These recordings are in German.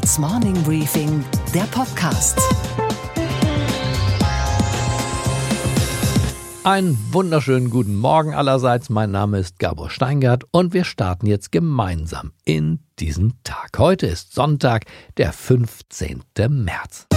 Handelsblatts Morning Briefing, der Podcast. Einen wunderschönen guten Morgen allerseits. Mein Name ist Gabor Steingart und wir starten jetzt gemeinsam in diesen Tag. Heute ist Sonntag, der 15. März.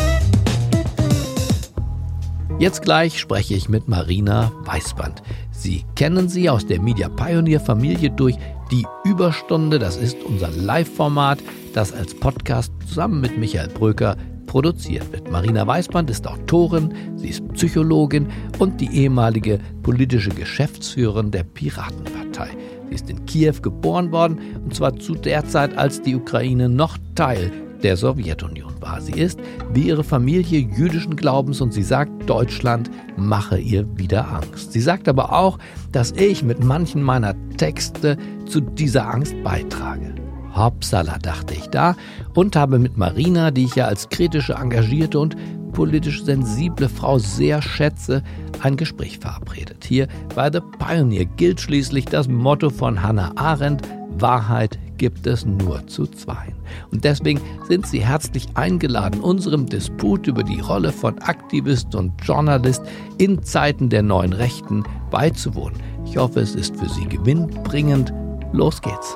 Jetzt gleich spreche ich mit Marina Weißband. Sie kennen sie aus der Media Pioneer Familie durch die Überstunde. Das ist unser Live-Format, das als Podcast zusammen mit Michael Bröker produziert wird. Marina Weißband ist Autorin, sie ist Psychologin und die ehemalige politische Geschäftsführerin der Piratenpartei. Sie ist in Kiew geboren worden, und zwar zu der Zeit, als die Ukraine noch Teil der Sowjetunion war. Sie ist, wie ihre Familie, jüdischen Glaubens und sie sagt, Deutschland mache ihr wieder Angst. Sie sagt aber auch, dass ich mit manchen meiner Texte zu dieser Angst beitrage. Hoppsala, dachte ich da und habe mit Marina, die ich ja als kritische, engagierte und politisch sensible Frau sehr schätze, ein Gespräch verabredet. Hier bei The Pioneer gilt schließlich das Motto von Hannah Arendt: Wahrheit gibt es nur zu zweien. Und deswegen sind Sie herzlich eingeladen, unserem Disput über die Rolle von Aktivist und Journalist in Zeiten der neuen Rechten beizuwohnen. Ich hoffe, es ist für Sie gewinnbringend. Los geht's.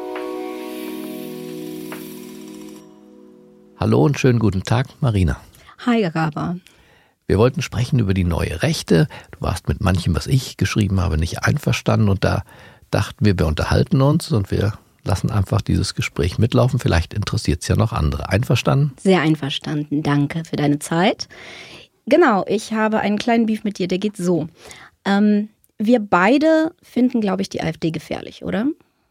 Hallo und schönen guten Tag, Marina. Hi, Gabor. Wir wollten sprechen über die neue Rechte. Du warst mit manchem, was ich geschrieben habe, nicht einverstanden und da dachten wir unterhalten uns und wir lassen einfach dieses Gespräch mitlaufen. Vielleicht interessiert es ja noch andere. Einverstanden? Sehr einverstanden. Danke für deine Zeit. Genau, ich habe einen kleinen Beef mit dir, der geht so. Wir beide finden, glaube ich, die AfD gefährlich, oder?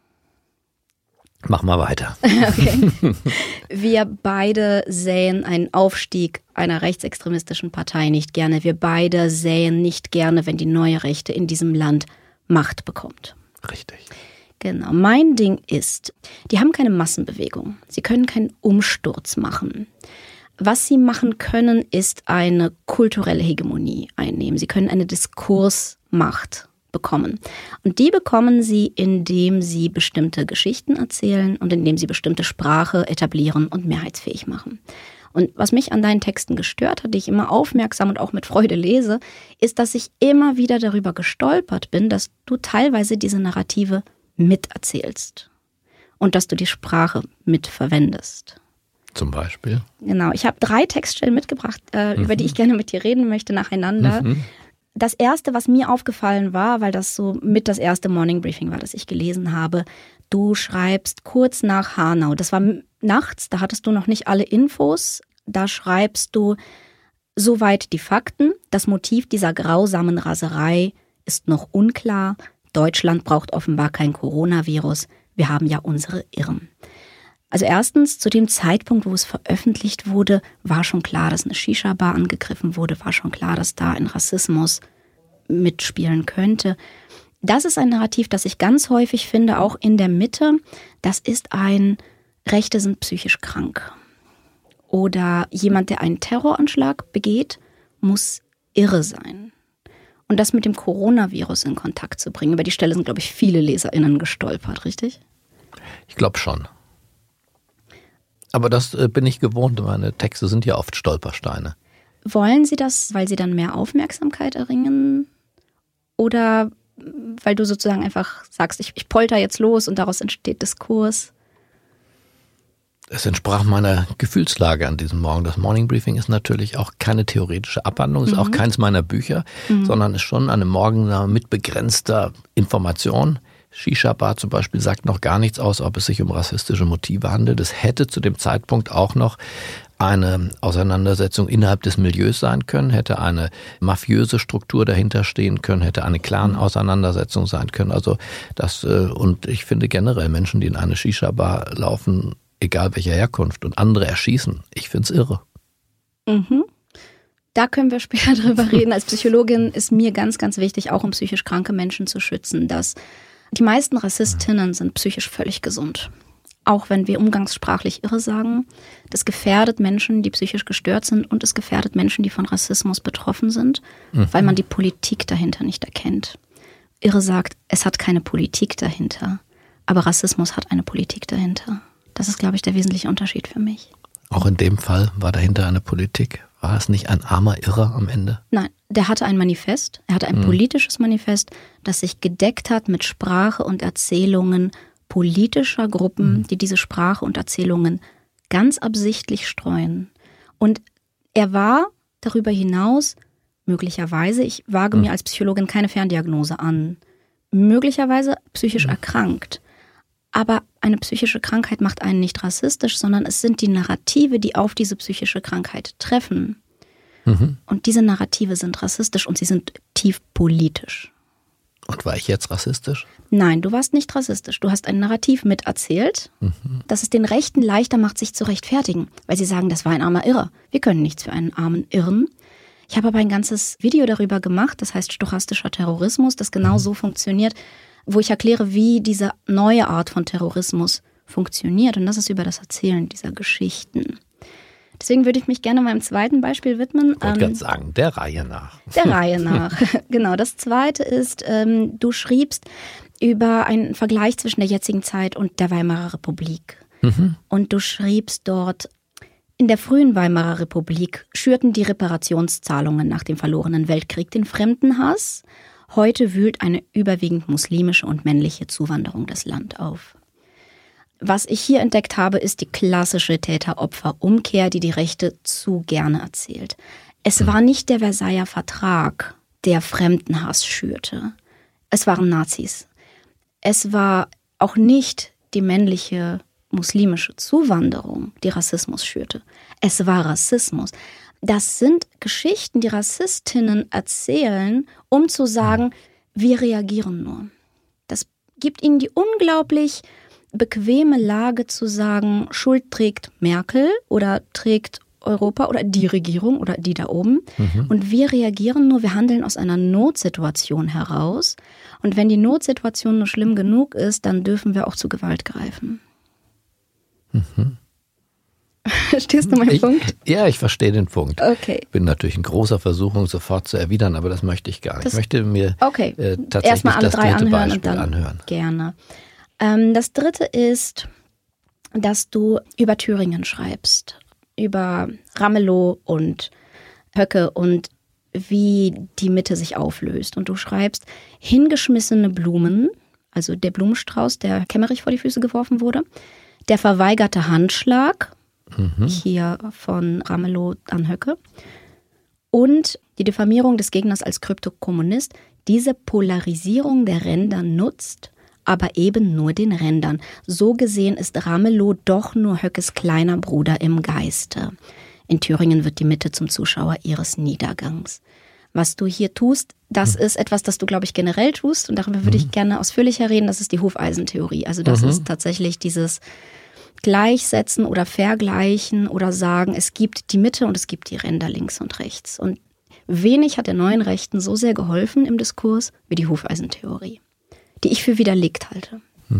Mach mal weiter. Okay. Wir beide sähen einen Aufstieg einer rechtsextremistischen Partei nicht gerne. Wir beide sähen nicht gerne, wenn die neue Rechte in diesem Land Macht bekommt. Richtig. Genau. Mein Ding ist, die haben keine Massenbewegung. Sie können keinen Umsturz machen. Was sie machen können, ist eine kulturelle Hegemonie einnehmen. Sie können eine Diskursmacht bekommen. Und die bekommen sie, indem sie bestimmte Geschichten erzählen und indem sie bestimmte Sprache etablieren und mehrheitsfähig machen. Und was mich an deinen Texten gestört hat, die ich immer aufmerksam und auch mit Freude lese, ist, dass ich immer wieder darüber gestolpert bin, dass du teilweise diese Narrative miterzählst und dass du die Sprache mitverwendest. Zum Beispiel? Genau, ich habe 3 Textstellen mitgebracht, über die ich gerne mit dir reden möchte nacheinander. Das erste, was mir aufgefallen war, weil das so mit das erste Morning Briefing war, das ich gelesen habe, du schreibst kurz nach Hanau, das war nachts, da hattest du noch nicht alle Infos, da schreibst du: Soweit die Fakten, das Motiv dieser grausamen Raserei ist noch unklar, Deutschland braucht offenbar kein Coronavirus, wir haben ja unsere Irren. Also erstens, zu dem Zeitpunkt, wo es veröffentlicht wurde, war schon klar, dass eine Shisha-Bar angegriffen wurde, war schon klar, dass da ein Rassismus mitspielen könnte. Das ist ein Narrativ, das ich ganz häufig finde, auch in der Mitte. Das ist ein Rechte sind psychisch krank. Oder jemand, der einen Terroranschlag begeht, muss irre sein. Und das mit dem Coronavirus in Kontakt zu bringen, über die Stelle sind, glaube ich, viele LeserInnen gestolpert, richtig? Ich glaube schon. Aber das bin ich gewohnt, meine Texte sind ja oft Stolpersteine. Wollen Sie das, weil Sie dann mehr Aufmerksamkeit erringen? Oder weil du sozusagen einfach sagst, ich polter jetzt los und daraus entsteht Diskurs? Es entsprach meiner Gefühlslage an diesem Morgen. Das Morning Briefing ist natürlich auch keine theoretische Abhandlung, ist auch keins meiner Bücher, sondern ist schon eine Morgennahme mit begrenzter Information. Shisha-Bar zum Beispiel sagt noch gar nichts aus, ob es sich um rassistische Motive handelt. Es hätte zu dem Zeitpunkt auch noch eine Auseinandersetzung innerhalb des Milieus sein können, hätte eine mafiöse Struktur dahinter stehen können, hätte eine Clan-Auseinandersetzung sein können. Also das, und ich finde generell Menschen, die in eine Shisha-Bar laufen, egal welcher Herkunft, und andere erschießen, ich finde es irre. Da können wir später drüber reden. Als Psychologin ist mir ganz, ganz wichtig, auch um psychisch kranke Menschen zu schützen, dass die meisten Rassistinnen sind psychisch völlig gesund. Auch wenn wir umgangssprachlich irre sagen, das gefährdet Menschen, die psychisch gestört sind, und es gefährdet Menschen, die von Rassismus betroffen sind, weil man die Politik dahinter nicht erkennt. Irre sagt, es hat keine Politik dahinter, aber Rassismus hat eine Politik dahinter. Das ist, glaube ich, der wesentliche Unterschied für mich. Auch in dem Fall war dahinter eine Politik. War es nicht ein armer Irrer am Ende? Nein, der hatte ein Manifest. Er hatte ein politisches Manifest, das sich gedeckt hat mit Sprache und Erzählungen politischer Gruppen, die diese Sprache und Erzählungen ganz absichtlich streuen. Und er war darüber hinaus möglicherweise, ich wage mir als Psychologin keine Ferndiagnose an, möglicherweise psychisch erkrankt. Aber eine psychische Krankheit macht einen nicht rassistisch, sondern es sind die Narrative, die auf diese psychische Krankheit treffen. Und diese Narrative sind rassistisch und sie sind tief politisch. Und war ich jetzt rassistisch? Nein, du warst nicht rassistisch. Du hast ein Narrativ miterzählt, das es den Rechten leichter macht, sich zu rechtfertigen. Weil sie sagen, das war ein armer Irrer. Wir können nichts für einen armen Irren. Ich habe aber ein ganzes Video darüber gemacht, das heißt stochastischer Terrorismus, das genau so funktioniert, wo ich erkläre, wie diese neue Art von Terrorismus funktioniert. Und das ist über das Erzählen dieser Geschichten. Deswegen würde ich mich gerne meinem zweiten Beispiel widmen. Ich wollte gerade sagen, der Reihe nach. Der Reihe nach, genau. Das zweite ist, du schriebst über einen Vergleich zwischen der jetzigen Zeit und der Weimarer Republik. Und du schriebst dort, in der frühen Weimarer Republik schürten die Reparationszahlungen nach dem verlorenen Weltkrieg den Fremdenhass. Heute wühlt eine überwiegend muslimische und männliche Zuwanderung das Land auf. Was ich hier entdeckt habe, ist die klassische Täter-Opfer-Umkehr, die die Rechte zu gerne erzählt. Es war nicht der Versailler Vertrag, der Fremdenhass schürte. Es waren Nazis. Es war auch nicht die männliche muslimische Zuwanderung, die Rassismus schürte. Es war Rassismus. Das sind Geschichten, die Rassistinnen erzählen, um zu sagen, wir reagieren nur. Das gibt ihnen die unglaublich bequeme Lage zu sagen, Schuld trägt Merkel oder trägt Europa oder die Regierung oder die da oben. Und wir reagieren nur, wir handeln aus einer Notsituation heraus. Und wenn die Notsituation nur schlimm genug ist, dann dürfen wir auch zu Gewalt greifen. Verstehst du meinen Punkt? Ja, ich verstehe den Punkt. Okay. Ich bin natürlich in großer Versuchung, sofort zu erwidern, aber das möchte ich gar nicht. Ich möchte mir tatsächlich erstmal alle das drei dritte anhören Beispiel und dann anhören. Gerne. Das dritte ist, dass du über Thüringen schreibst, über Ramelow und Höcke und wie die Mitte sich auflöst. Und du schreibst, hingeschmissene Blumen, also der Blumenstrauß, der Kemmerich vor die Füße geworfen wurde, der verweigerte Handschlag, hier von Ramelow an Höcke, und die Diffamierung des Gegners als Kryptokommunist. Diese Polarisierung der Ränder nutzt aber eben nur den Rändern. So gesehen ist Ramelow doch nur Höckes kleiner Bruder im Geiste. In Thüringen wird die Mitte zum Zuschauer ihres Niedergangs. Was du hier tust, das ist etwas, das du, glaube ich, generell tust. Und darüber würde ich gerne ausführlicher reden. Das ist die Hufeisentheorie. Also das ist tatsächlich dieses Gleichsetzen oder Vergleichen oder sagen, es gibt die Mitte und es gibt die Ränder links und rechts. Und wenig hat der neuen Rechten so sehr geholfen im Diskurs wie die Hufeisentheorie, die ich für widerlegt halte.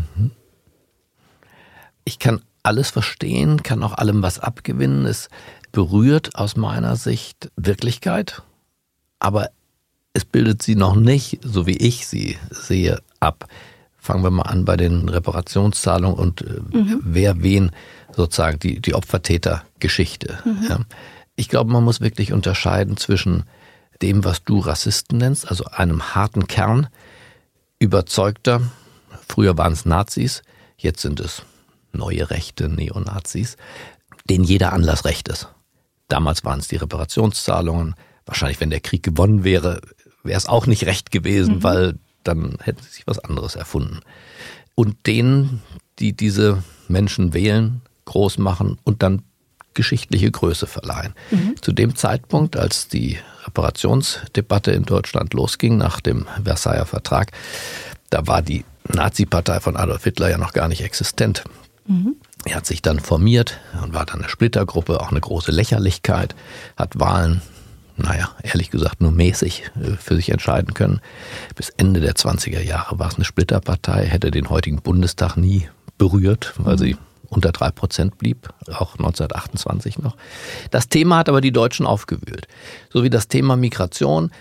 Ich kann alles verstehen, kann auch allem was abgewinnen. Es berührt aus meiner Sicht Wirklichkeit, aber es bildet sie noch nicht, so wie ich sie sehe, ab. Fangen wir mal an bei den Reparationszahlungen und wer wen sozusagen die Opfer-Täter-Geschichte. Ja. Ich glaube, man muss wirklich unterscheiden zwischen dem, was du Rassisten nennst, also einem harten Kern überzeugter, früher waren es Nazis, jetzt sind es neue rechte Neonazis, denen jeder Anlass recht ist. Damals waren es die Reparationszahlungen. Wahrscheinlich, wenn der Krieg gewonnen wäre, wäre es auch nicht recht gewesen, weil dann hätten sie sich was anderes erfunden. Und denen, die diese Menschen wählen, groß machen und dann geschichtliche Größe verleihen. Zu dem Zeitpunkt, als die Reparationsdebatte in Deutschland losging nach dem Versailler Vertrag, da war die Nazi-Partei von Adolf Hitler ja noch gar nicht existent. Er hat sich dann formiert und war dann eine Splittergruppe, auch eine große Lächerlichkeit, hat Wahlen, ehrlich gesagt nur mäßig für sich entscheiden können. Bis Ende der 20er Jahre war es eine Splitterpartei, hätte den heutigen Bundestag nie berührt, weil sie unter 3% blieb, auch 1928 noch. Das Thema hat aber die Deutschen aufgewühlt. So wie das Thema Migration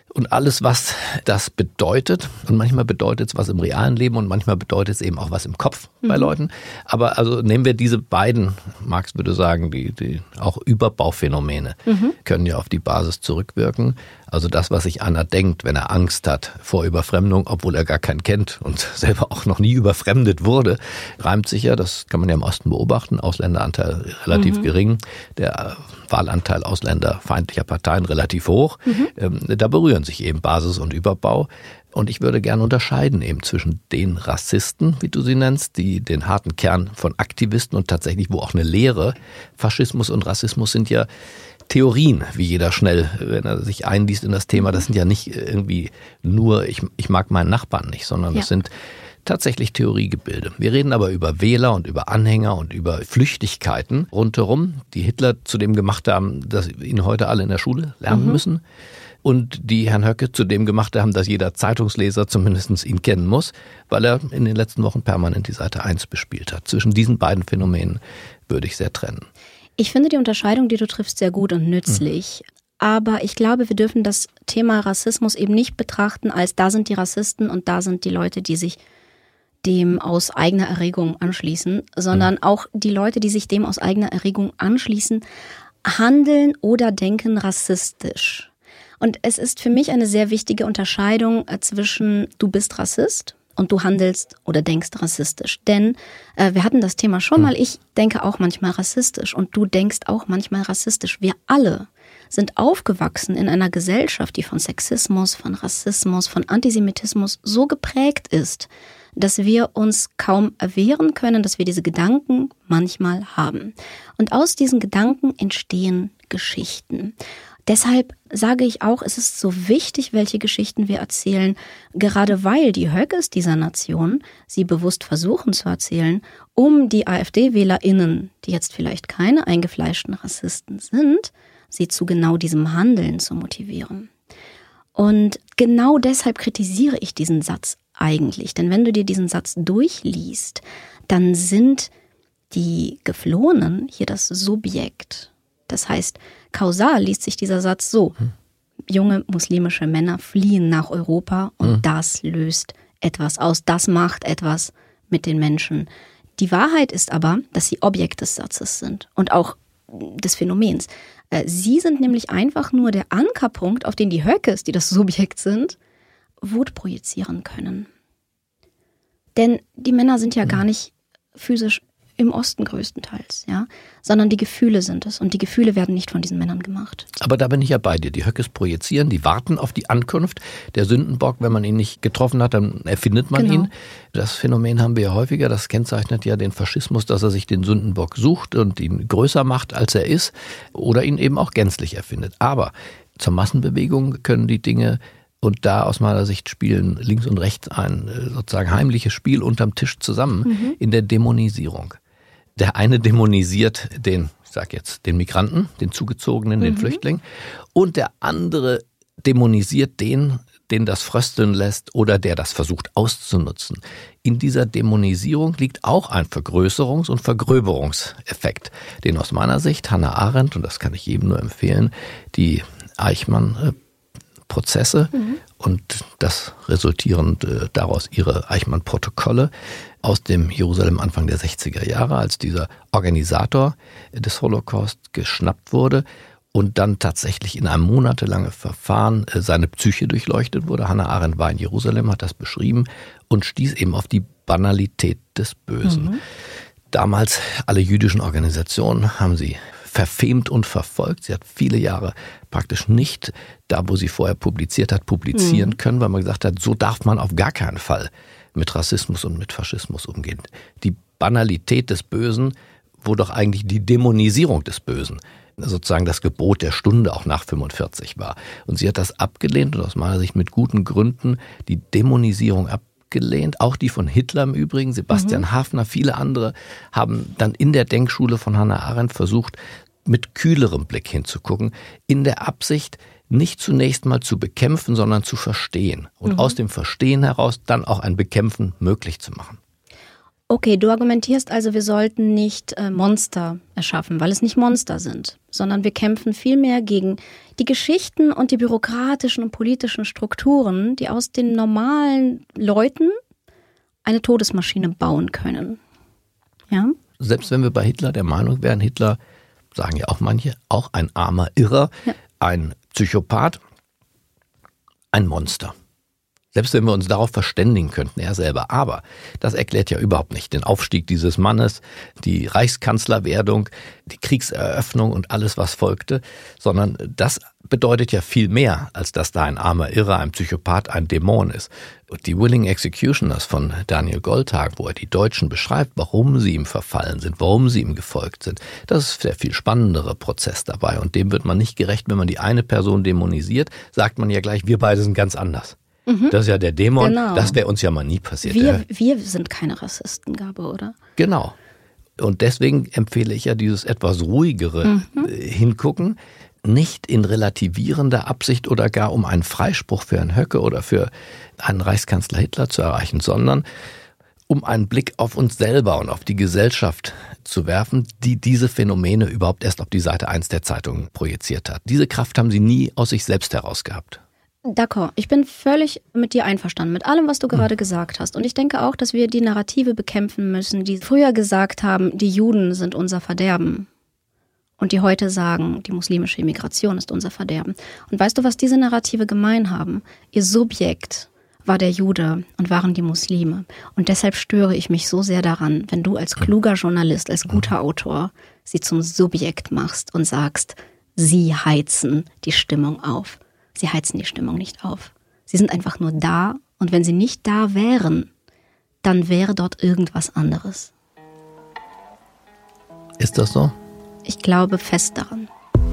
Und alles, was das bedeutet, und manchmal bedeutet es was im realen Leben und manchmal bedeutet es eben auch was im Kopf bei Leuten. Aber also nehmen wir diese beiden, Marx würde sagen, die auch Überbauphänomene können ja auf die Basis zurückwirken. Also das, was sich einer denkt, wenn er Angst hat vor Überfremdung, obwohl er gar keinen kennt und selber auch noch nie überfremdet wurde, reimt sich ja, das kann man ja im Osten beobachten, Ausländeranteil relativ gering, der Wahlanteil ausländerfeindlicher Parteien relativ hoch. Da berühren sich eben Basis und Überbau. Und ich würde gerne unterscheiden eben zwischen den Rassisten, wie du sie nennst, die den harten Kern von Aktivisten und tatsächlich, wo auch eine Lehre, Faschismus und Rassismus sind ja Theorien, wie jeder schnell, wenn er sich einliest in das Thema, das sind ja nicht irgendwie nur, ich mag meinen Nachbarn nicht, sondern das sind tatsächlich Theoriegebilde. Wir reden aber über Wähler und über Anhänger und über Flüchtigkeiten rundherum, die Hitler zu dem gemacht haben, dass ihn heute alle in der Schule lernen müssen. Und die Herrn Höcke zu dem gemacht haben, dass jeder Zeitungsleser zumindest ihn kennen muss, weil er in den letzten Wochen permanent die Seite 1 bespielt hat. Zwischen diesen beiden Phänomenen würde ich sehr trennen. Ich finde die Unterscheidung, die du triffst, sehr gut und nützlich. Aber ich glaube, wir dürfen das Thema Rassismus eben nicht betrachten, als da sind die Rassisten und da sind die Leute, die sich dem aus eigener Erregung anschließen, sondern auch die Leute, die sich dem aus eigener Erregung anschließen, handeln oder denken rassistisch. Und es ist für mich eine sehr wichtige Unterscheidung zwischen du bist Rassist und du handelst oder denkst rassistisch. Denn wir hatten das Thema schon mal, ich denke auch manchmal rassistisch und du denkst auch manchmal rassistisch. Wir alle sind aufgewachsen in einer Gesellschaft, die von Sexismus, von Rassismus, von Antisemitismus so geprägt ist, dass wir uns kaum erwehren können, dass wir diese Gedanken manchmal haben. Und aus diesen Gedanken entstehen Geschichten. Deshalb sage ich auch, es ist so wichtig, welche Geschichten wir erzählen, gerade weil die Höckes dieser Nation sie bewusst versuchen zu erzählen, um die AfD-WählerInnen, die jetzt vielleicht keine eingefleischten Rassisten sind, sie zu genau diesem Handeln zu motivieren. Und genau deshalb kritisiere ich diesen Satz eigentlich. Denn wenn du dir diesen Satz durchliest, dann sind die Geflohenen hier das Subjekt. Das heißt, kausal liest sich dieser Satz so. Junge muslimische Männer fliehen nach Europa und das löst etwas aus. Das macht etwas mit den Menschen. Die Wahrheit ist aber, dass sie Objekt des Satzes sind und auch des Phänomens. Sie sind nämlich einfach nur der Ankerpunkt, auf den die Höckes, die das Subjekt sind, Wut projizieren können. Denn die Männer sind ja gar nicht physisch im Osten größtenteils, ja, sondern die Gefühle sind es und die Gefühle werden nicht von diesen Männern gemacht. Aber da bin ich ja bei dir. Die Höckes projizieren, die warten auf die Ankunft. Der Sündenbock, wenn man ihn nicht getroffen hat, dann erfindet man ihn. Das Phänomen haben wir ja häufiger, das kennzeichnet ja den Faschismus, dass er sich den Sündenbock sucht und ihn größer macht, als er ist, oder ihn eben auch gänzlich erfindet. Aber zur Massenbewegung können die Dinge, und da aus meiner Sicht spielen links und rechts ein sozusagen heimliches Spiel unterm Tisch zusammen in der Dämonisierung. Der eine dämonisiert den Migranten, den Zugezogenen, den Flüchtling, und der andere dämonisiert den das frösteln lässt oder der das versucht auszunutzen. In dieser Dämonisierung liegt auch ein Vergrößerungs- und Vergröberungseffekt, den aus meiner Sicht Hannah Arendt, und das kann ich jedem nur empfehlen, die Eichmann-Prozesse und das resultierend daraus ihre Eichmann-Protokolle aus dem Jerusalem Anfang der 60er Jahre, als dieser Organisator des Holocaust geschnappt wurde und dann tatsächlich in einem monatelangen Verfahren seine Psyche durchleuchtet wurde. Hannah Arendt war in Jerusalem, hat das beschrieben und stieß eben auf die Banalität des Bösen. Damals alle jüdischen Organisationen haben sie verfemt und verfolgt. Sie hat viele Jahre praktisch nicht da, wo sie vorher publiziert hat, publizieren können, weil man gesagt hat, so darf man auf gar keinen Fall mit Rassismus und mit Faschismus umgehen. Die Banalität des Bösen, wo doch eigentlich die Dämonisierung des Bösen sozusagen das Gebot der Stunde auch nach 45 war. Und sie hat das abgelehnt und aus meiner Sicht mit guten Gründen die Dämonisierung abgelehnt, auch die von Hitler im Übrigen. Sebastian Haffner, viele andere haben dann in der Denkschule von Hannah Arendt versucht, mit kühlerem Blick hinzugucken, in der Absicht, nicht zunächst mal zu bekämpfen, sondern zu verstehen. Und aus dem Verstehen heraus dann auch ein Bekämpfen möglich zu machen. Okay, du argumentierst also, wir sollten nicht Monster erschaffen, weil es nicht Monster sind, sondern wir kämpfen vielmehr gegen die Geschichten und die bürokratischen und politischen Strukturen, die aus den normalen Leuten eine Todesmaschine bauen können. Ja? Selbst wenn wir bei Hitler der Meinung wären, Hitler, sagen ja auch manche, auch ein armer Irrer, ein Psychopath, ein Monster. Selbst wenn wir uns darauf verständigen könnten, er selber. Aber das erklärt ja überhaupt nicht den Aufstieg dieses Mannes, die Reichskanzlerwerdung, die Kriegseröffnung und alles, was folgte, sondern das bedeutet ja viel mehr, als dass da ein armer Irrer, ein Psychopath, ein Dämon ist. Und die Willing Executioners von Daniel Goldhagen, wo er die Deutschen beschreibt, warum sie ihm verfallen sind, warum sie ihm gefolgt sind, das ist der viel spannendere Prozess dabei. Und dem wird man nicht gerecht, wenn man die eine Person dämonisiert, sagt man ja gleich, wir beide sind ganz anders. Das ist ja der Dämon, genau. Das wäre uns ja mal nie passiert. Wir sind keine Rassisten, Gabe, oder? Genau. Und deswegen empfehle ich ja dieses etwas ruhigere Hingucken, nicht in relativierender Absicht oder gar um einen Freispruch für Herrn Höcke oder für einen Reichskanzler Hitler zu erreichen, sondern um einen Blick auf uns selber und auf die Gesellschaft zu werfen, die diese Phänomene überhaupt erst auf die Seite 1 der Zeitung projiziert hat. Diese Kraft haben sie nie aus sich selbst heraus gehabt. D'accord, ich bin völlig mit dir einverstanden, mit allem, was du gerade gesagt hast. Und ich denke auch, dass wir die Narrative bekämpfen müssen, die früher gesagt haben, die Juden sind unser Verderben. Und die heute sagen, die muslimische Immigration ist unser Verderben. Und weißt du, was diese Narrative gemein haben? Ihr Subjekt war der Jude und waren die Muslime. Und deshalb störe ich mich so sehr daran, wenn du als kluger Journalist, als guter Autor sie zum Subjekt machst und sagst, sie heizen die Stimmung auf. Sie heizen die Stimmung nicht auf. Sie sind einfach nur da und wenn sie nicht da wären, dann wäre dort irgendwas anderes. Ist das so? Ich glaube fest daran.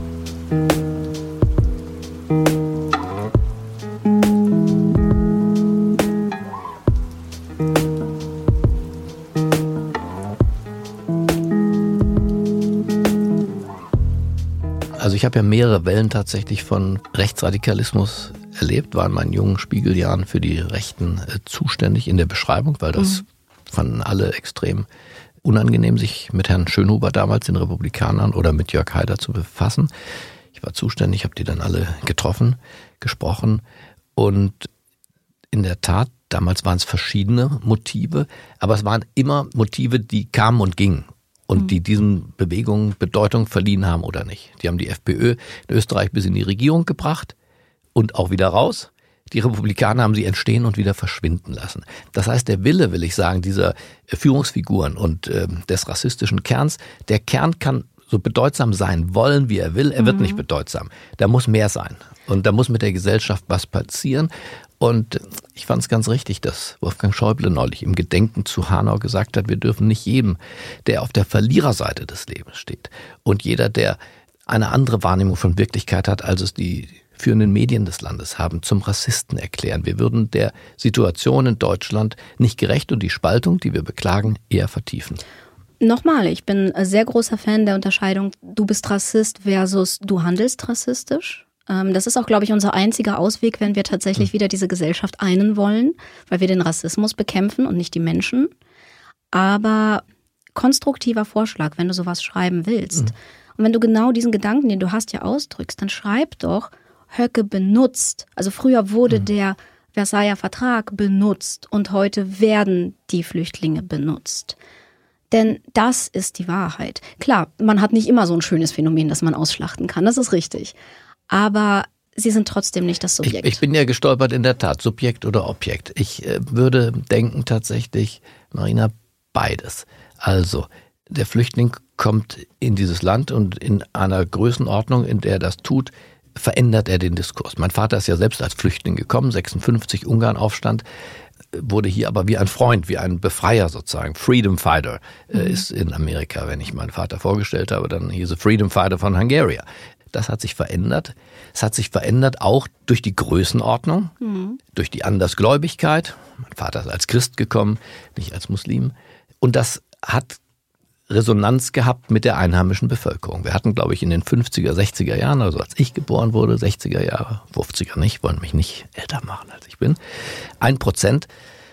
Also ich habe ja mehrere Wellen tatsächlich von Rechtsradikalismus erlebt, war in meinen jungen Spiegeljahren für die Rechten zuständig in der Beschreibung, weil das fanden alle extrem unangenehm, sich mit Herrn Schönhuber damals, den Republikanern, oder mit Jörg Haider zu befassen. Ich war zuständig, habe die dann alle getroffen, gesprochen und in der Tat, damals waren es verschiedene Motive, aber es waren immer Motive, die kamen und gingen. Und die diesen Bewegungen Bedeutung verliehen haben oder nicht. Die haben die FPÖ in Österreich bis in die Regierung gebracht und auch wieder raus. Die Republikaner haben sie entstehen und wieder verschwinden lassen. Das heißt, der Wille, will ich sagen, dieser Führungsfiguren und des rassistischen Kerns, der Kern kann so bedeutsam sein wollen, wie er will, er wird nicht bedeutsam. Da muss mehr sein. Und da muss mit der Gesellschaft was passieren. Und ich fand es ganz richtig, dass Wolfgang Schäuble neulich im Gedenken zu Hanau gesagt hat, wir dürfen nicht jedem, der auf der Verliererseite des Lebens steht und jeder, der eine andere Wahrnehmung von Wirklichkeit hat, als es die führenden Medien des Landes haben, zum Rassisten erklären. Wir würden der Situation in Deutschland nicht gerecht und die Spaltung, die wir beklagen, eher vertiefen. Nochmal, ich bin ein sehr großer Fan der Unterscheidung, du bist Rassist versus du handelst rassistisch. Das ist auch, glaube ich, unser einziger Ausweg, wenn wir tatsächlich wieder diese Gesellschaft einen wollen, weil wir den Rassismus bekämpfen und nicht die Menschen. Aber konstruktiver Vorschlag, wenn du sowas schreiben willst. Und wenn du genau diesen Gedanken, den du hast, ja ausdrückst, dann schreib doch, Höcke benutzt. Also früher wurde der Versailler Vertrag benutzt und heute werden die Flüchtlinge benutzt. Denn das ist die Wahrheit. Klar, man hat nicht immer so ein schönes Phänomen, das man ausschlachten kann, das ist richtig. Aber sie sind trotzdem nicht das Subjekt. Ich bin ja gestolpert in der Tat, Subjekt oder Objekt. Ich würde denken tatsächlich, Marina, beides. Also der Flüchtling kommt in dieses Land und in einer Größenordnung, in der er das tut, verändert er den Diskurs. Mein Vater ist ja selbst als Flüchtling gekommen, 56 Ungarnaufstand, wurde hier aber wie ein Freund, wie ein Befreier sozusagen, Freedom Fighter ist in Amerika, wenn ich meinen Vater vorgestellt habe, dann hieß er Freedom Fighter von Hungary. Das hat sich verändert. Es hat sich verändert auch durch die Größenordnung, durch die Andersgläubigkeit. Mein Vater ist als Christ gekommen, nicht als Muslim. Und das hat Resonanz gehabt mit der einheimischen Bevölkerung. Wir hatten, glaube ich, in den 50er, 60er Jahren, also als ich geboren wurde, 60er Jahre, 50er nicht, wollen mich nicht älter machen, als ich bin, 1%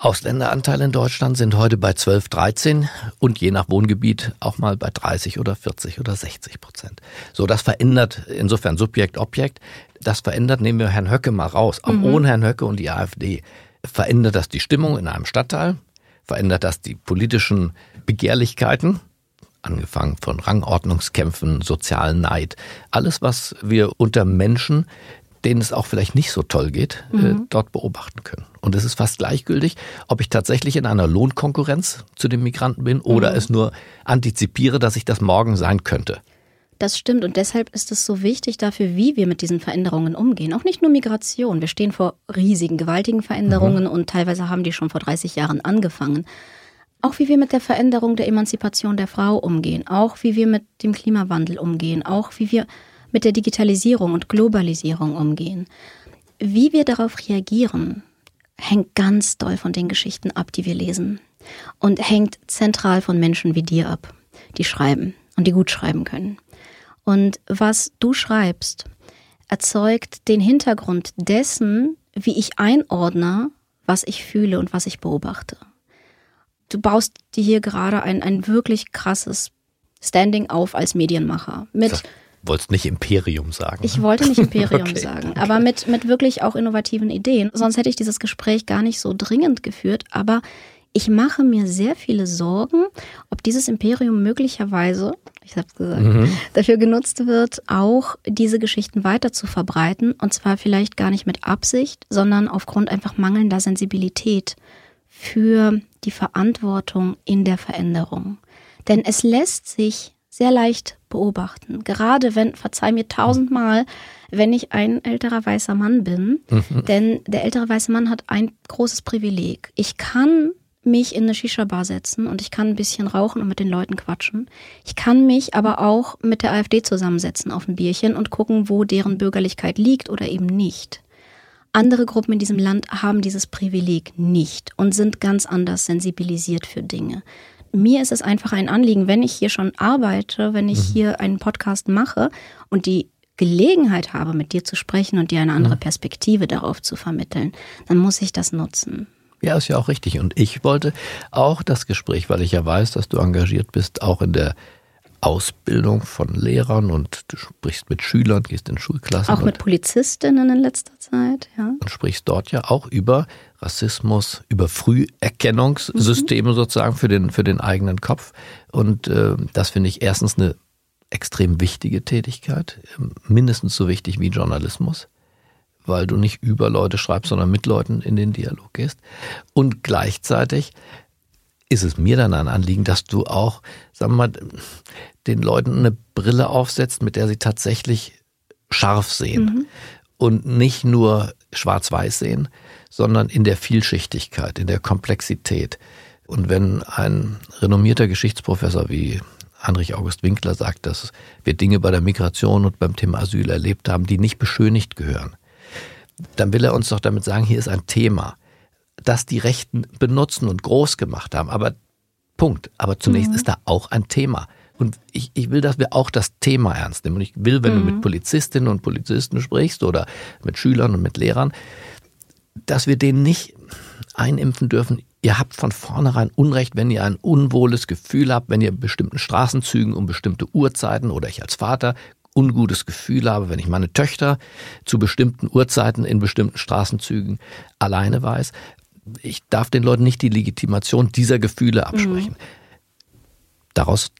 Ausländeranteile in Deutschland sind heute bei 12, 13 und je nach Wohngebiet auch mal bei 30 oder 40 oder 60%. So, das verändert insofern Subjekt, Objekt. Das verändert, nehmen wir Herrn Höcke mal raus, auch ohne Herrn Höcke und die AfD, verändert das die Stimmung in einem Stadtteil, verändert das die politischen Begehrlichkeiten, angefangen von Rangordnungskämpfen, sozialen Neid, alles, was wir unter Menschen, denen es auch vielleicht nicht so toll geht, dort beobachten können. Und es ist fast gleichgültig, ob ich tatsächlich in einer Lohnkonkurrenz zu den Migranten bin oder es nur antizipiere, dass ich das morgen sein könnte. Das stimmt und deshalb ist es so wichtig dafür, wie wir mit diesen Veränderungen umgehen. Auch nicht nur Migration. Wir stehen vor riesigen, gewaltigen Veränderungen und teilweise haben die schon vor 30 Jahren angefangen. Auch wie wir mit der Veränderung der Emanzipation der Frau umgehen. Auch wie wir mit dem Klimawandel umgehen. Auch wie wir mit der Digitalisierung und Globalisierung umgehen. Wie wir darauf reagieren, hängt ganz doll von den Geschichten ab, die wir lesen. Und hängt zentral von Menschen wie dir ab, die schreiben und die gut schreiben können. Und was du schreibst, erzeugt den Hintergrund dessen, wie ich einordne, was ich fühle und was ich beobachte. Du baust dir hier gerade ein wirklich krasses Standing auf als Medienmacher. Du wolltest nicht Imperium sagen. Ich wollte nicht Imperium sagen, aber mit wirklich auch innovativen Ideen. Sonst hätte ich dieses Gespräch gar nicht so dringend geführt. Aber ich mache mir sehr viele Sorgen, ob dieses Imperium möglicherweise, ich habe es gesagt, dafür genutzt wird, auch diese Geschichten weiter zu verbreiten. Und zwar vielleicht gar nicht mit Absicht, sondern aufgrund einfach mangelnder Sensibilität für die Verantwortung in der Veränderung. Denn es lässt sich sehr leicht beobachten. Gerade wenn, verzeih mir 1000-mal, wenn ich ein älterer weißer Mann bin. Denn der ältere weiße Mann hat ein großes Privileg. Ich kann mich in eine Shisha-Bar setzen und ich kann ein bisschen rauchen und mit den Leuten quatschen. Ich kann mich aber auch mit der AfD zusammensetzen auf ein Bierchen und gucken, wo deren Bürgerlichkeit liegt oder eben nicht. Andere Gruppen in diesem Land haben dieses Privileg nicht und sind ganz anders sensibilisiert für Dinge. Mir ist es einfach ein Anliegen, wenn ich hier schon arbeite, wenn ich hier einen Podcast mache und die Gelegenheit habe, mit dir zu sprechen und dir eine andere Perspektive darauf zu vermitteln, dann muss ich das nutzen. Ja, ist ja auch richtig. Und ich wollte auch das Gespräch, weil ich ja weiß, dass du engagiert bist, auch in der Ausbildung von Lehrern und du sprichst mit Schülern, gehst in Schulklassen. Auch mit Polizistinnen in letzter Zeit, ja. Und sprichst dort ja auch über Rassismus, über Früherkennungssysteme sozusagen für den eigenen Kopf. Und das finde ich erstens eine extrem wichtige Tätigkeit, mindestens so wichtig wie Journalismus, weil du nicht über Leute schreibst, sondern mit Leuten in den Dialog gehst. Und gleichzeitig ist es mir dann ein Anliegen, dass du auch, sagen wir mal, den Leuten eine Brille aufsetzt, mit der sie tatsächlich scharf sehen und nicht nur schwarz-weiß sehen, sondern in der Vielschichtigkeit, in der Komplexität. Und wenn ein renommierter Geschichtsprofessor wie Heinrich August Winkler sagt, dass wir Dinge bei der Migration und beim Thema Asyl erlebt haben, die nicht beschönigt gehören, dann will er uns doch damit sagen, hier ist ein Thema, das die Rechten benutzen und groß gemacht haben. Aber Punkt. Aber zunächst ist da auch ein Thema. Und ich will, dass wir auch das Thema ernst nehmen. Und ich will, wenn du mit Polizistinnen und Polizisten sprichst oder mit Schülern und mit Lehrern, dass wir denen nicht einimpfen dürfen, ihr habt von vornherein Unrecht, wenn ihr ein unwohles Gefühl habt, wenn ihr in bestimmten Straßenzügen um bestimmte Uhrzeiten oder ich als Vater ungutes Gefühl habe, wenn ich meine Töchter zu bestimmten Uhrzeiten in bestimmten Straßenzügen alleine weiß. Ich darf den Leuten nicht die Legitimation dieser Gefühle absprechen. Daraus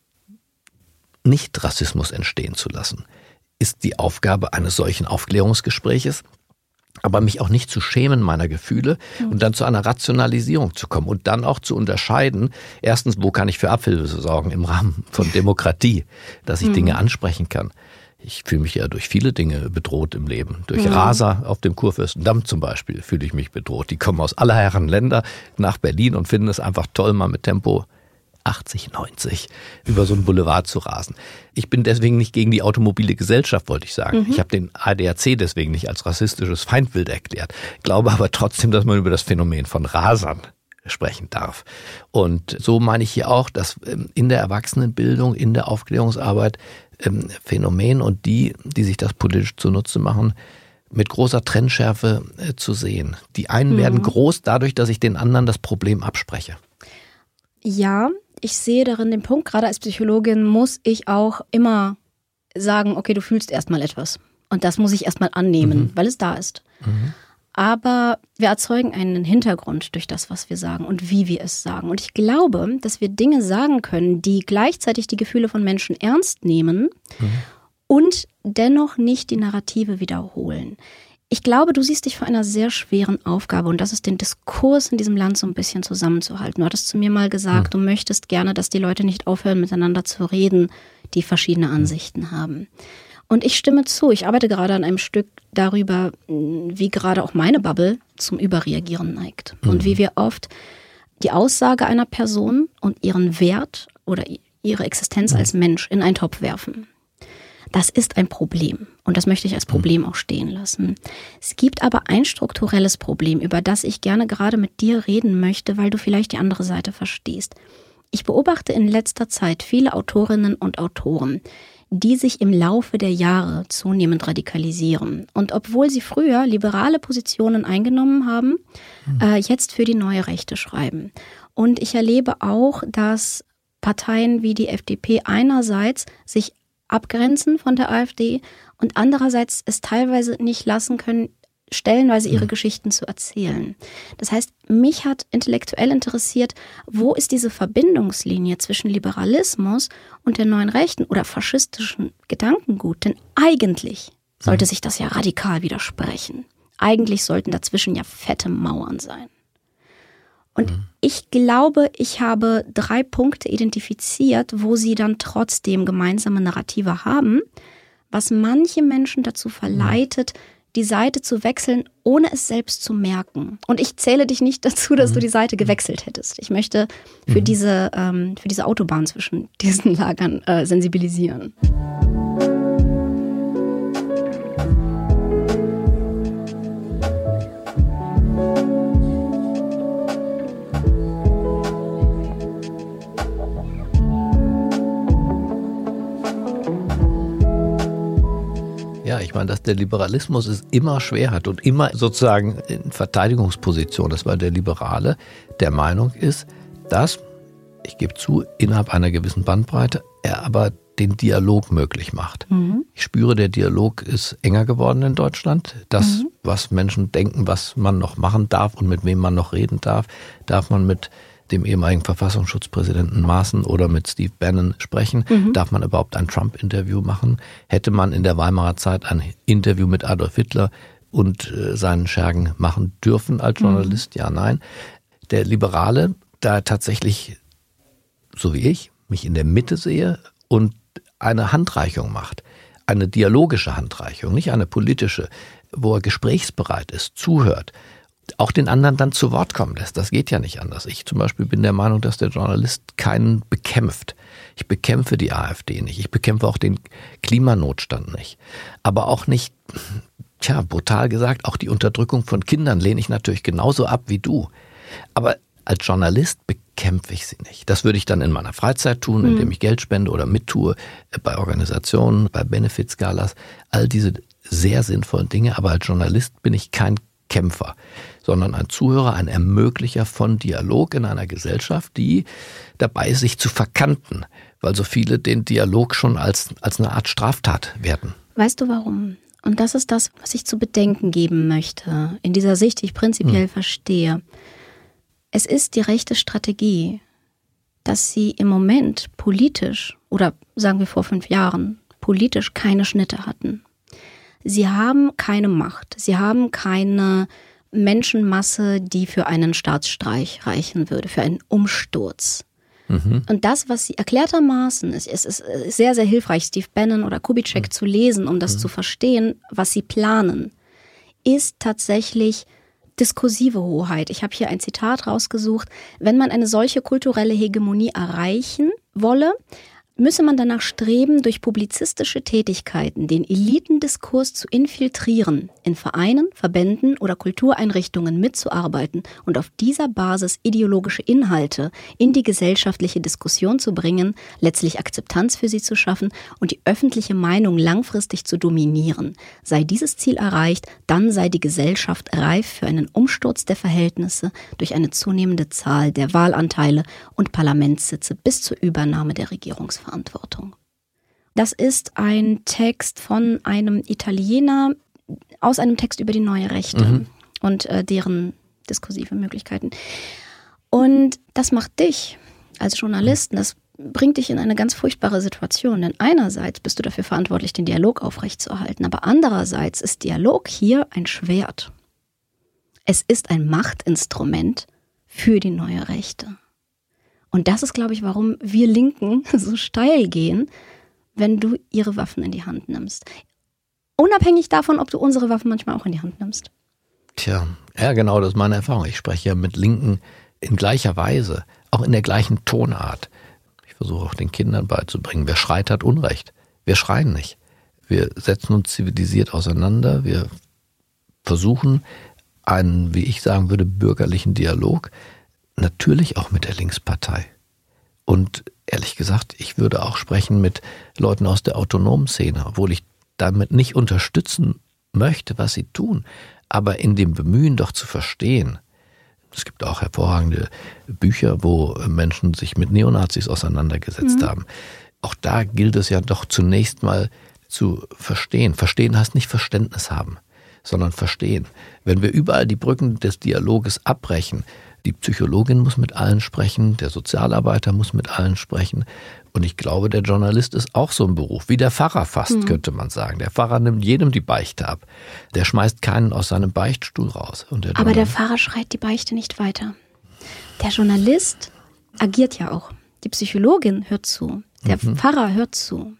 nicht Rassismus entstehen zu lassen, ist die Aufgabe eines solchen Aufklärungsgespräches, aber mich auch nicht zu schämen meiner Gefühle und dann zu einer Rationalisierung zu kommen und dann auch zu unterscheiden, erstens, wo kann ich für Abhilfe sorgen im Rahmen von Demokratie, dass ich Dinge ansprechen kann. Ich fühle mich ja durch viele Dinge bedroht im Leben. Durch Raser auf dem Kurfürstendamm zum Beispiel fühle ich mich bedroht. Die kommen aus aller Herren Länder nach Berlin und finden es einfach toll, mal mit Tempo 80, 90 über so einen Boulevard zu rasen. Ich bin deswegen nicht gegen die automobile Gesellschaft, wollte ich sagen. Ich habe den ADAC deswegen nicht als rassistisches Feindbild erklärt. Glaube aber trotzdem, dass man über das Phänomen von Rasern sprechen darf. Und so meine ich hier auch, dass in der Erwachsenenbildung, in der Aufklärungsarbeit Phänomen und die sich das politisch zunutze machen, mit großer Trennschärfe zu sehen. Die einen werden groß dadurch, dass ich den anderen das Problem abspreche. Ja, ich sehe darin den Punkt, gerade als Psychologin muss ich auch immer sagen, okay, du fühlst erstmal etwas. Und das muss ich erstmal annehmen, weil es da ist. Aber wir erzeugen einen Hintergrund durch das, was wir sagen und wie wir es sagen. Und ich glaube, dass wir Dinge sagen können, die gleichzeitig die Gefühle von Menschen ernst nehmen und dennoch nicht die Narrative wiederholen. Ich glaube, du siehst dich vor einer sehr schweren Aufgabe und das ist, den Diskurs in diesem Land so ein bisschen zusammenzuhalten. Du hattest zu mir mal gesagt, du möchtest gerne, dass die Leute nicht aufhören, miteinander zu reden, die verschiedene Ansichten haben. Und ich stimme zu, ich arbeite gerade an einem Stück darüber, wie gerade auch meine Bubble zum Überreagieren neigt. Und wie wir oft die Aussage einer Person und ihren Wert oder ihre Existenz als Mensch in einen Topf werfen. Das ist ein Problem und das möchte ich als Problem auch stehen lassen. Es gibt aber ein strukturelles Problem, über das ich gerne gerade mit dir reden möchte, weil du vielleicht die andere Seite verstehst. Ich beobachte in letzter Zeit viele Autorinnen und Autoren, die sich im Laufe der Jahre zunehmend radikalisieren. Und obwohl sie früher liberale Positionen eingenommen haben, jetzt für die neue Rechte schreiben. Und ich erlebe auch, dass Parteien wie die FDP einerseits sich abgrenzen von der AfD und andererseits es teilweise nicht lassen können, stellenweise ihre Geschichten zu erzählen. Das heißt, mich hat intellektuell interessiert, wo ist diese Verbindungslinie zwischen Liberalismus und der neuen Rechten oder faschistischen Gedankengut? Denn eigentlich sollte sich das ja radikal widersprechen. Eigentlich sollten dazwischen ja fette Mauern sein. Und ich glaube, ich habe 3 Punkte identifiziert, wo sie dann trotzdem gemeinsame Narrative haben, was manche Menschen dazu verleitet, die Seite zu wechseln, ohne es selbst zu merken. Und ich zähle dich nicht dazu, dass du die Seite gewechselt hättest. Ich möchte für diese Autobahn zwischen diesen Lagern sensibilisieren. Ja, ich meine, dass der Liberalismus es immer schwer hat und immer sozusagen in Verteidigungsposition ist, weil der Liberale der Meinung ist, dass, ich gebe zu, innerhalb einer gewissen Bandbreite, er aber den Dialog möglich macht. Ich spüre, der Dialog ist enger geworden in Deutschland. Das, was Menschen denken, was man noch machen darf und mit wem man noch reden darf, darf man mit dem ehemaligen Verfassungsschutzpräsidenten Maaßen oder mit Steve Bannon sprechen? Darf man überhaupt ein Trump-Interview machen? Hätte man in der Weimarer Zeit ein Interview mit Adolf Hitler und seinen Schergen machen dürfen als Journalist? Ja, nein. Der Liberale, da er tatsächlich, so wie ich, mich in der Mitte sehe und eine Handreichung macht, eine dialogische Handreichung, nicht eine politische, wo er gesprächsbereit ist, zuhört, auch den anderen dann zu Wort kommen lässt. Das geht ja nicht anders. Ich zum Beispiel bin der Meinung, dass der Journalist keinen bekämpft. Ich bekämpfe die AfD nicht. Ich bekämpfe auch den Klimanotstand nicht. Aber auch nicht, brutal gesagt, auch die Unterdrückung von Kindern lehne ich natürlich genauso ab wie du. Aber als Journalist bekämpfe ich sie nicht. Das würde ich dann in meiner Freizeit tun, indem ich Geld spende oder mittue bei Organisationen, bei Benefizgalas. All diese sehr sinnvollen Dinge. Aber als Journalist bin ich kein Kämpfer, sondern ein Zuhörer, ein Ermöglicher von Dialog in einer Gesellschaft, die dabei ist, sich zu verkanten, weil so viele den Dialog schon als eine Art Straftat werten. Weißt du warum? Und das ist das, was ich zu bedenken geben möchte, in dieser Sicht, die ich prinzipiell verstehe. Es ist die rechte Strategie, dass sie im Moment politisch, oder sagen wir vor 5 Jahren, politisch keine Schnitte hatten. Sie haben keine Macht, sie haben keine Menschenmasse, die für einen Staatsstreich reichen würde, für einen Umsturz. Und das, was sie erklärtermaßen, es ist sehr, sehr hilfreich, Steve Bannon oder Kubitschek zu lesen, um das zu verstehen, was sie planen, ist tatsächlich diskursive Hoheit. Ich habe hier ein Zitat rausgesucht. Wenn man eine solche kulturelle Hegemonie erreichen wolle, müsse man danach streben, durch publizistische Tätigkeiten den Elitendiskurs zu infiltrieren, in Vereinen, Verbänden oder Kultureinrichtungen mitzuarbeiten und auf dieser Basis ideologische Inhalte in die gesellschaftliche Diskussion zu bringen, letztlich Akzeptanz für sie zu schaffen und die öffentliche Meinung langfristig zu dominieren. Sei dieses Ziel erreicht, dann sei die Gesellschaft reif für einen Umsturz der Verhältnisse durch eine zunehmende Zahl der Wahlanteile und Parlamentssitze bis zur Übernahme der Regierungsverantwortung. Das ist ein Text von einem Italiener aus einem Text über die neue Rechte und deren diskursive Möglichkeiten. Und das macht dich als Journalisten, das bringt dich in eine ganz furchtbare Situation. Denn einerseits bist du dafür verantwortlich, den Dialog aufrechtzuerhalten, aber andererseits ist Dialog hier ein Schwert. Es ist ein Machtinstrument für die neue Rechte. Und das ist, glaube ich, warum wir Linken so steil gehen, wenn du ihre Waffen in die Hand nimmst. Unabhängig davon, ob du unsere Waffen manchmal auch in die Hand nimmst. Tja, ja genau, das ist meine Erfahrung. Ich spreche ja mit Linken in gleicher Weise, auch in der gleichen Tonart. Ich versuche auch den Kindern beizubringen, wer schreit, hat Unrecht. Wir schreien nicht. Wir setzen uns zivilisiert auseinander. Wir versuchen einen, wie ich sagen würde, bürgerlichen Dialog. Natürlich auch mit der Linkspartei. Und ehrlich gesagt, ich würde auch sprechen mit Leuten aus der autonomen Szene, obwohl ich damit nicht unterstützen möchte, was sie tun, aber in dem Bemühen doch zu verstehen. Es gibt auch hervorragende Bücher, wo Menschen sich mit Neonazis auseinandergesetzt haben. Auch da gilt es ja doch zunächst mal zu verstehen. Verstehen heißt nicht Verständnis haben, sondern verstehen. Wenn wir überall die Brücken des Dialoges abbrechen, die Psychologin muss mit allen sprechen, der Sozialarbeiter muss mit allen sprechen. Und ich glaube, der Journalist ist auch so ein Beruf, wie der Pfarrer fast, könnte man sagen. Der Pfarrer nimmt jedem die Beichte ab. Der schmeißt keinen aus seinem Beichtstuhl raus. Und aber der Pfarrer schreit die Beichte nicht weiter. Der Journalist agiert ja auch. Die Psychologin hört zu. Der Pfarrer hört zu.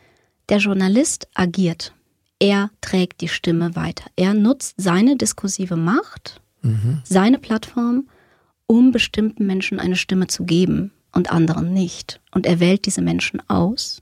Der Journalist agiert. Er trägt die Stimme weiter. Er nutzt seine diskursive Macht, seine Plattform, um bestimmten Menschen eine Stimme zu geben und anderen nicht. Und er wählt diese Menschen aus.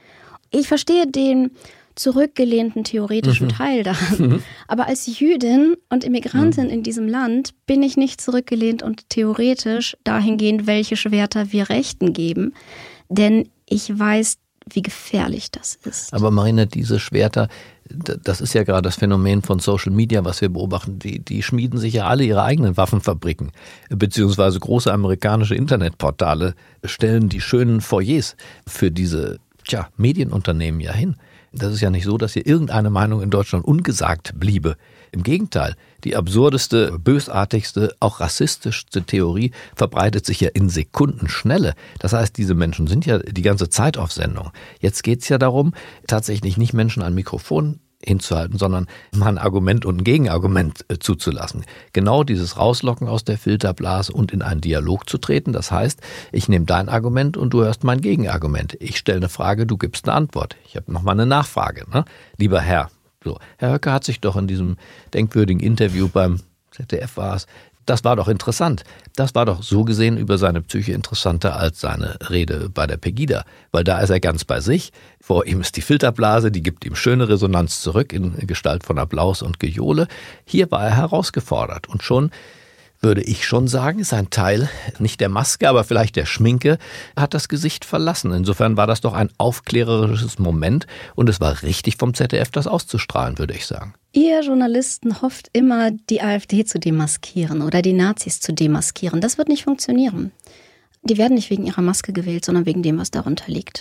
Ich verstehe den zurückgelehnten theoretischen Teil daran. Aber als Jüdin und Immigrantin in diesem Land bin ich nicht zurückgelehnt und theoretisch dahingehend, welche Schwerter wir Rechten geben. Denn ich weiß, wie gefährlich das ist. Aber Marina, diese Schwerter, das ist ja gerade das Phänomen von Social Media, was wir beobachten. Die schmieden sich ja alle ihre eigenen Waffenfabriken, beziehungsweise große amerikanische Internetportale stellen die schönen Foyers für diese Medienunternehmen ja hin. Das ist ja nicht so, dass hier irgendeine Meinung in Deutschland ungesagt bliebe. Im Gegenteil, die absurdeste, bösartigste, auch rassistischste Theorie verbreitet sich ja in Sekundenschnelle. Das heißt, diese Menschen sind ja die ganze Zeit auf Sendung. Jetzt geht es ja darum, tatsächlich nicht Menschen an Mikrofon hinzuhalten, sondern mal ein Argument und ein Gegenargument zuzulassen. Genau dieses Rauslocken aus der Filterblase und in einen Dialog zu treten. Das heißt, ich nehme dein Argument und du hörst mein Gegenargument. Ich stelle eine Frage, du gibst eine Antwort. Ich habe nochmal eine Nachfrage. Ne? Lieber Herr, so, Herr Höcke hat sich doch in diesem denkwürdigen Interview beim ZDF das war doch interessant. Das war doch so gesehen über seine Psyche interessanter als seine Rede bei der Pegida. Weil da ist er ganz bei sich. Vor ihm ist die Filterblase, die gibt ihm schöne Resonanz zurück in Gestalt von Applaus und Gejohle. Hier war er herausgefordert. Und schon, würde ich schon sagen, ist ein Teil, nicht der Maske, aber vielleicht der Schminke, hat das Gesicht verlassen. Insofern war das doch ein aufklärerisches Moment. Und es war richtig vom ZDF, das auszustrahlen, würde ich sagen. Ihr Journalisten hofft immer, die AfD zu demaskieren oder die Nazis zu demaskieren. Das wird nicht funktionieren. Die werden nicht wegen ihrer Maske gewählt, sondern wegen dem, was darunter liegt.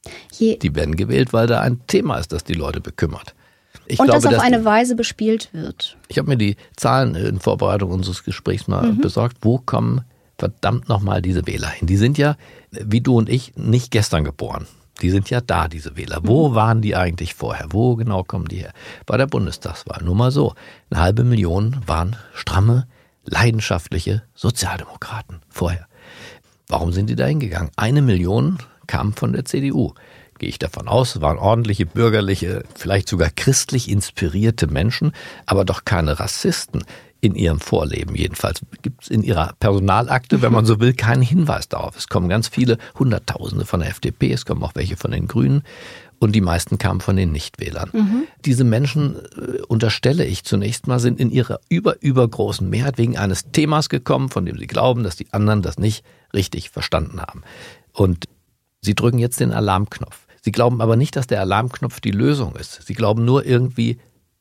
Die werden gewählt, weil da ein Thema ist, das die Leute bekümmert. Das auf eine Weise bespielt wird. Ich habe mir die Zahlen in Vorbereitung unseres Gesprächs mal besorgt. Wo kommen verdammt nochmal diese Wähler hin? Die sind ja, wie du und ich, nicht gestern geboren. Die sind ja da, diese Wähler. Wo waren die eigentlich vorher? Wo genau kommen die her? Bei der Bundestagswahl. Nur mal so. 500.000 waren stramme, leidenschaftliche Sozialdemokraten vorher. Warum sind die da hingegangen? 1 Million kamen von der CDU. Gehe ich davon aus, waren ordentliche, bürgerliche, vielleicht sogar christlich inspirierte Menschen, aber doch keine Rassisten. In ihrem Vorleben jedenfalls gibt es in ihrer Personalakte, wenn man so will, keinen Hinweis darauf. Es kommen ganz viele, Hunderttausende von der FDP, es kommen auch welche von den Grünen und die meisten kamen von den Nichtwählern. Diese Menschen, unterstelle ich zunächst mal, sind in ihrer übergroßen Mehrheit wegen eines Themas gekommen, von dem sie glauben, dass die anderen das nicht richtig verstanden haben. Und sie drücken jetzt den Alarmknopf. Sie glauben aber nicht, dass der Alarmknopf die Lösung ist. Sie glauben nur irgendwie,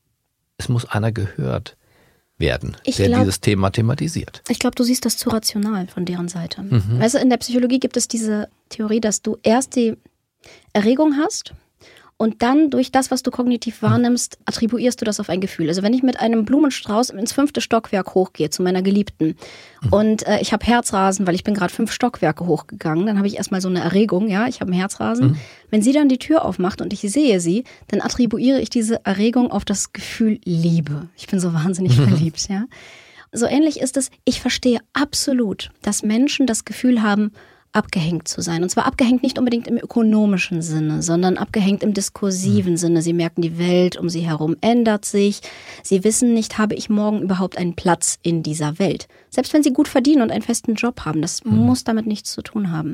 es muss einer gehört werden, dieses Thema thematisiert. Ich glaube, du siehst das zu rational von deren Seite. Weißt du, in der Psychologie gibt es diese Theorie, dass du erst die Erregung hast und dann durch das, was du kognitiv wahrnimmst, attribuierst du das auf ein Gefühl. Also wenn ich mit einem Blumenstrauß ins 5. Stockwerk hochgehe zu meiner Geliebten und ich habe Herzrasen, weil ich bin gerade 5 Stockwerke hochgegangen, dann habe ich erstmal so eine Erregung, ja, ich habe einen Herzrasen. Wenn sie dann die Tür aufmacht und ich sehe sie, dann attribuiere ich diese Erregung auf das Gefühl Liebe. Ich bin so wahnsinnig verliebt, ja. So ähnlich ist es, ich verstehe absolut, dass Menschen das Gefühl haben, abgehängt zu sein. Und zwar abgehängt nicht unbedingt im ökonomischen Sinne, sondern abgehängt im diskursiven Sinne. Sie merken, die Welt um sie herum ändert sich. Sie wissen nicht, habe ich morgen überhaupt einen Platz in dieser Welt. Selbst wenn sie gut verdienen und einen festen Job haben, das muss damit nichts zu tun haben.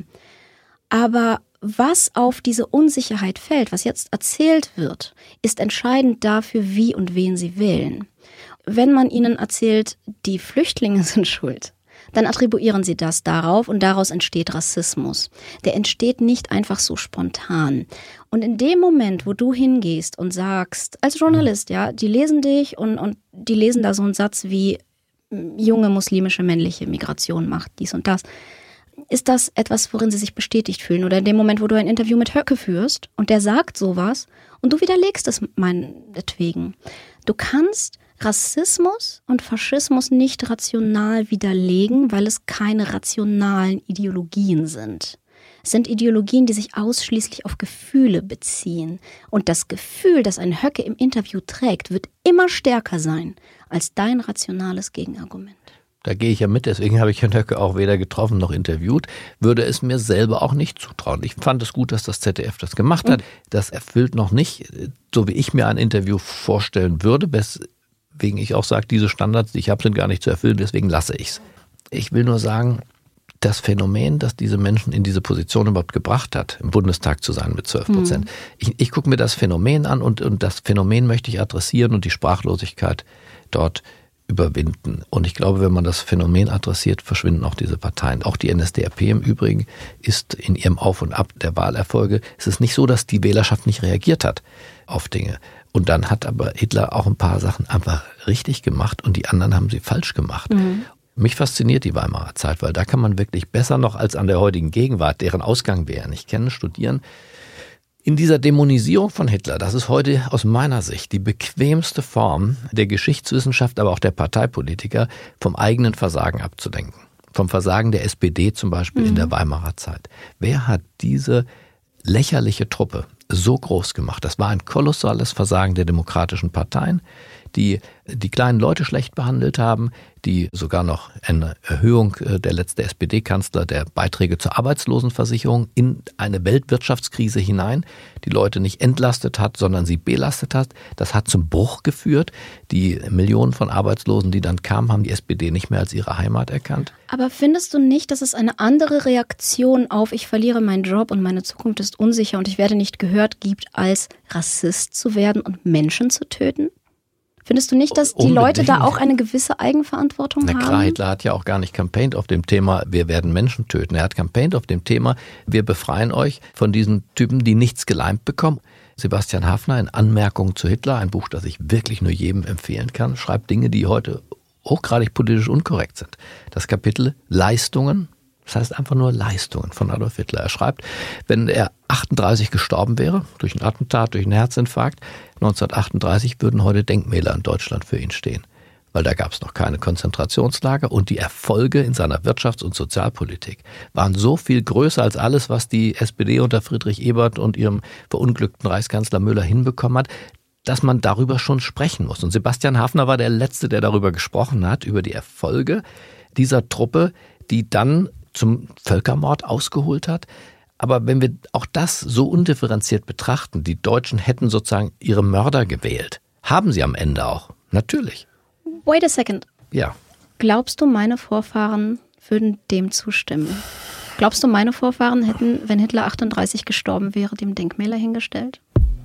Aber was auf diese Unsicherheit fällt, was jetzt erzählt wird, ist entscheidend dafür, wie und wen sie wählen. Wenn man ihnen erzählt, die Flüchtlinge sind schuld, dann attribuieren sie das darauf und daraus entsteht Rassismus. Der entsteht nicht einfach so spontan. Und in dem Moment, wo du hingehst und sagst, als Journalist, ja, die lesen dich und die lesen da so einen Satz wie junge muslimische männliche Migration macht dies und das, ist das etwas, worin sie sich bestätigt fühlen. Oder in dem Moment, wo du ein Interview mit Höcke führst und der sagt sowas und du widerlegst es meinetwegen. Du kannst Rassismus und Faschismus nicht rational widerlegen, weil es keine rationalen Ideologien sind. Es sind Ideologien, die sich ausschließlich auf Gefühle beziehen. Und das Gefühl, das ein Höcke im Interview trägt, wird immer stärker sein als dein rationales Gegenargument. Da gehe ich ja mit, deswegen habe ich Herrn Höcke auch weder getroffen noch interviewt, würde es mir selber auch nicht zutrauen. Ich fand es gut, dass das ZDF das gemacht hat. Das erfüllt noch nicht, so wie ich mir ein Interview vorstellen würde, weswegen ich auch sage, diese Standards, die ich habe, sind gar nicht zu erfüllen, deswegen lasse ich es. Ich will nur sagen, das Phänomen, das diese Menschen in diese Position überhaupt gebracht hat, im Bundestag zu sein mit 12%. Ich gucke mir das Phänomen an und das Phänomen möchte ich adressieren und die Sprachlosigkeit dort überwinden. Und ich glaube, wenn man das Phänomen adressiert, verschwinden auch diese Parteien. Auch die NSDAP im Übrigen ist in ihrem Auf und Ab der Wahlerfolge. Es ist nicht so, dass die Wählerschaft nicht reagiert hat auf Dinge. Und dann hat aber Hitler auch ein paar Sachen einfach richtig gemacht und die anderen haben sie falsch gemacht. Mich fasziniert die Weimarer Zeit, weil da kann man wirklich besser noch als an der heutigen Gegenwart, deren Ausgang wir ja nicht kennen, studieren. In dieser Dämonisierung von Hitler, das ist heute aus meiner Sicht die bequemste Form der Geschichtswissenschaft, aber auch der Parteipolitiker, vom eigenen Versagen abzudenken. Vom Versagen der SPD zum Beispiel in der Weimarer Zeit. Wer hat diese lächerliche Truppe so groß gemacht? Das war ein kolossales Versagen der demokratischen Parteien, die die kleinen Leute schlecht behandelt haben, die sogar noch eine Erhöhung der letzte SPD-Kanzler der Beiträge zur Arbeitslosenversicherung in eine Weltwirtschaftskrise hinein, die Leute nicht entlastet hat, sondern sie belastet hat. Das hat zum Bruch geführt. Die Millionen von Arbeitslosen, die dann kamen, haben die SPD nicht mehr als ihre Heimat erkannt. Aber findest du nicht, dass es eine andere Reaktion auf ich verliere meinen Job und meine Zukunft ist unsicher und ich werde nicht gehört gibt, als Rassist zu werden und Menschen zu töten? Findest du nicht, dass die Leute da auch eine gewisse Eigenverantwortung haben? Na klar, Hitler hat ja auch gar nicht campaigned auf dem Thema, wir werden Menschen töten. Er hat campaigned auf dem Thema, wir befreien euch von diesen Typen, die nichts geleimt bekommen. Sebastian Haffner in Anmerkungen zu Hitler, ein Buch, das ich wirklich nur jedem empfehlen kann, schreibt Dinge, die heute hochgradig politisch unkorrekt sind. Das Kapitel Leistungen, das heißt einfach nur Leistungen von Adolf Hitler. Er schreibt, wenn er 38 gestorben wäre, durch ein Attentat, durch einen Herzinfarkt, 1938 würden heute Denkmäler in Deutschland für ihn stehen. Weil da gab es noch keine Konzentrationslager und die Erfolge in seiner Wirtschafts- und Sozialpolitik waren so viel größer als alles, was die SPD unter Friedrich Ebert und ihrem verunglückten Reichskanzler Müller hinbekommen hat, dass man darüber schon sprechen muss. Und Sebastian Haffner war der Letzte, der darüber gesprochen hat, über die Erfolge dieser Truppe, die dann zum Völkermord ausgeholt hat. Aber wenn wir auch das so undifferenziert betrachten, die Deutschen hätten sozusagen ihre Mörder gewählt. Haben sie am Ende auch. Natürlich. Wait a second. Ja. Glaubst du, meine Vorfahren würden dem zustimmen? Glaubst du, meine Vorfahren hätten, wenn Hitler 38 gestorben wäre, dem Denkmäler hingestellt?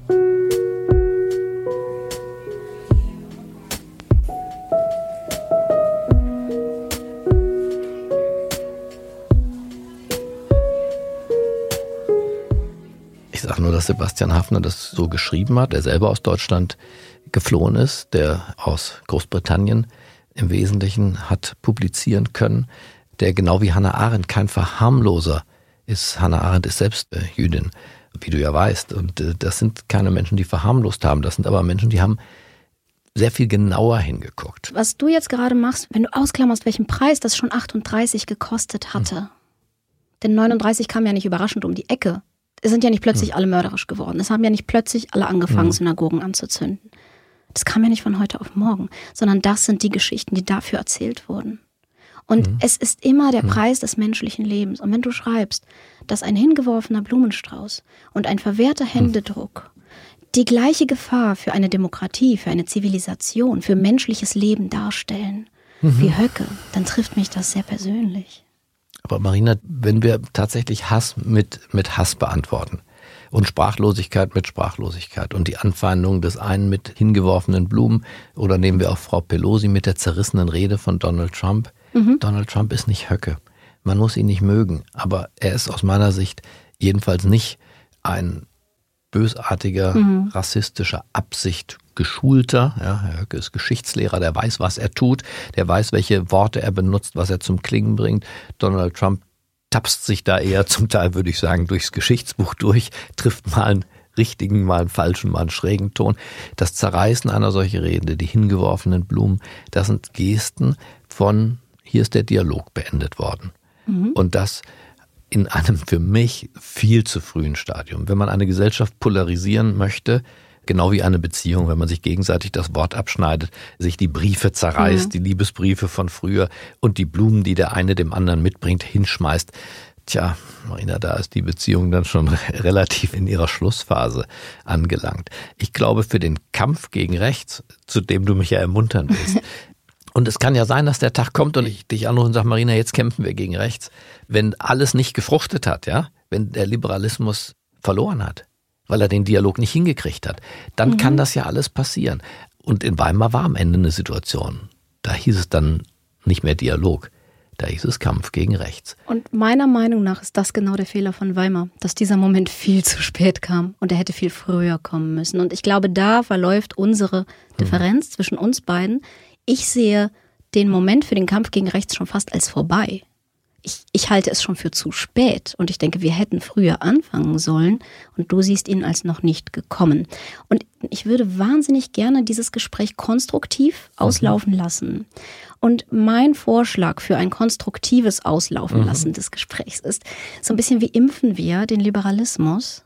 Ich sage nur, dass Sebastian Haffner das so geschrieben hat, der selber aus Deutschland geflohen ist, der aus Großbritannien im Wesentlichen hat publizieren können, der genau wie Hannah Arendt kein Verharmloser ist. Hannah Arendt ist selbst Jüdin, wie du ja weißt. Und das sind keine Menschen, die verharmlost haben. Das sind aber Menschen, die haben sehr viel genauer hingeguckt. Was du jetzt gerade machst, wenn du ausklammerst, welchen Preis das schon 38 gekostet hatte. Denn 39 kam ja nicht überraschend um die Ecke. Es sind ja nicht plötzlich alle mörderisch geworden. Es haben ja nicht plötzlich alle angefangen, Synagogen anzuzünden. Das kam ja nicht von heute auf morgen, sondern das sind die Geschichten, die dafür erzählt wurden. Und es ist immer der Preis des menschlichen Lebens. Und wenn du schreibst, dass ein hingeworfener Blumenstrauß und ein verwehrter Händedruck die gleiche Gefahr für eine Demokratie, für eine Zivilisation, für menschliches Leben darstellen, wie Höcke, dann trifft mich das sehr persönlich. Aber Marina, wenn wir tatsächlich Hass mit Hass beantworten und Sprachlosigkeit mit Sprachlosigkeit und die Anfeindung des einen mit hingeworfenen Blumen oder nehmen wir auch Frau Pelosi mit der zerrissenen Rede von Donald Trump. Donald Trump ist nicht Höcke. Man muss ihn nicht mögen, aber er ist aus meiner Sicht jedenfalls nicht ein bösartiger, rassistischer Absicht geschulter. Ja, Herr Höcke ist Geschichtslehrer, der weiß, was er tut, der weiß, welche Worte er benutzt, was er zum Klingen bringt. Donald Trump tapst sich da eher zum Teil, würde ich sagen, durchs Geschichtsbuch durch, trifft mal einen richtigen, mal einen falschen, mal einen schrägen Ton. Das Zerreißen einer solchen Rede, die hingeworfenen Blumen, das sind Gesten von, hier ist der Dialog beendet worden. Und das in einem für mich viel zu frühen Stadium. Wenn man eine Gesellschaft polarisieren möchte, genau wie eine Beziehung, wenn man sich gegenseitig das Wort abschneidet, sich die Briefe zerreißt, die Liebesbriefe von früher und die Blumen, die der eine dem anderen mitbringt, hinschmeißt. Tja, Marina, da ist die Beziehung dann schon relativ in ihrer Schlussphase angelangt. Ich glaube, für den Kampf gegen rechts, zu dem du mich ja ermuntern willst, und es kann ja sein, dass der Tag kommt und ich dich anrufe und sage, Marina, jetzt kämpfen wir gegen rechts. Wenn alles nicht gefruchtet hat, ja, wenn der Liberalismus verloren hat, weil er den Dialog nicht hingekriegt hat, dann kann das ja alles passieren. Und in Weimar war am Ende eine Situation, da hieß es dann nicht mehr Dialog, da hieß es Kampf gegen rechts. Und meiner Meinung nach ist das genau der Fehler von Weimar, dass dieser Moment viel zu spät kam und er hätte viel früher kommen müssen. Und ich glaube, da verläuft unsere Differenz zwischen uns beiden. Ich sehe den Moment für den Kampf gegen rechts schon fast als vorbei. Ich halte es schon für zu spät und ich denke, wir hätten früher anfangen sollen und du siehst ihn als noch nicht gekommen. Und ich würde wahnsinnig gerne dieses Gespräch konstruktiv auslaufen lassen. Und mein Vorschlag für ein konstruktives Auslaufen lassen des Gesprächs ist so ein bisschen wie impfen wir den Liberalismus.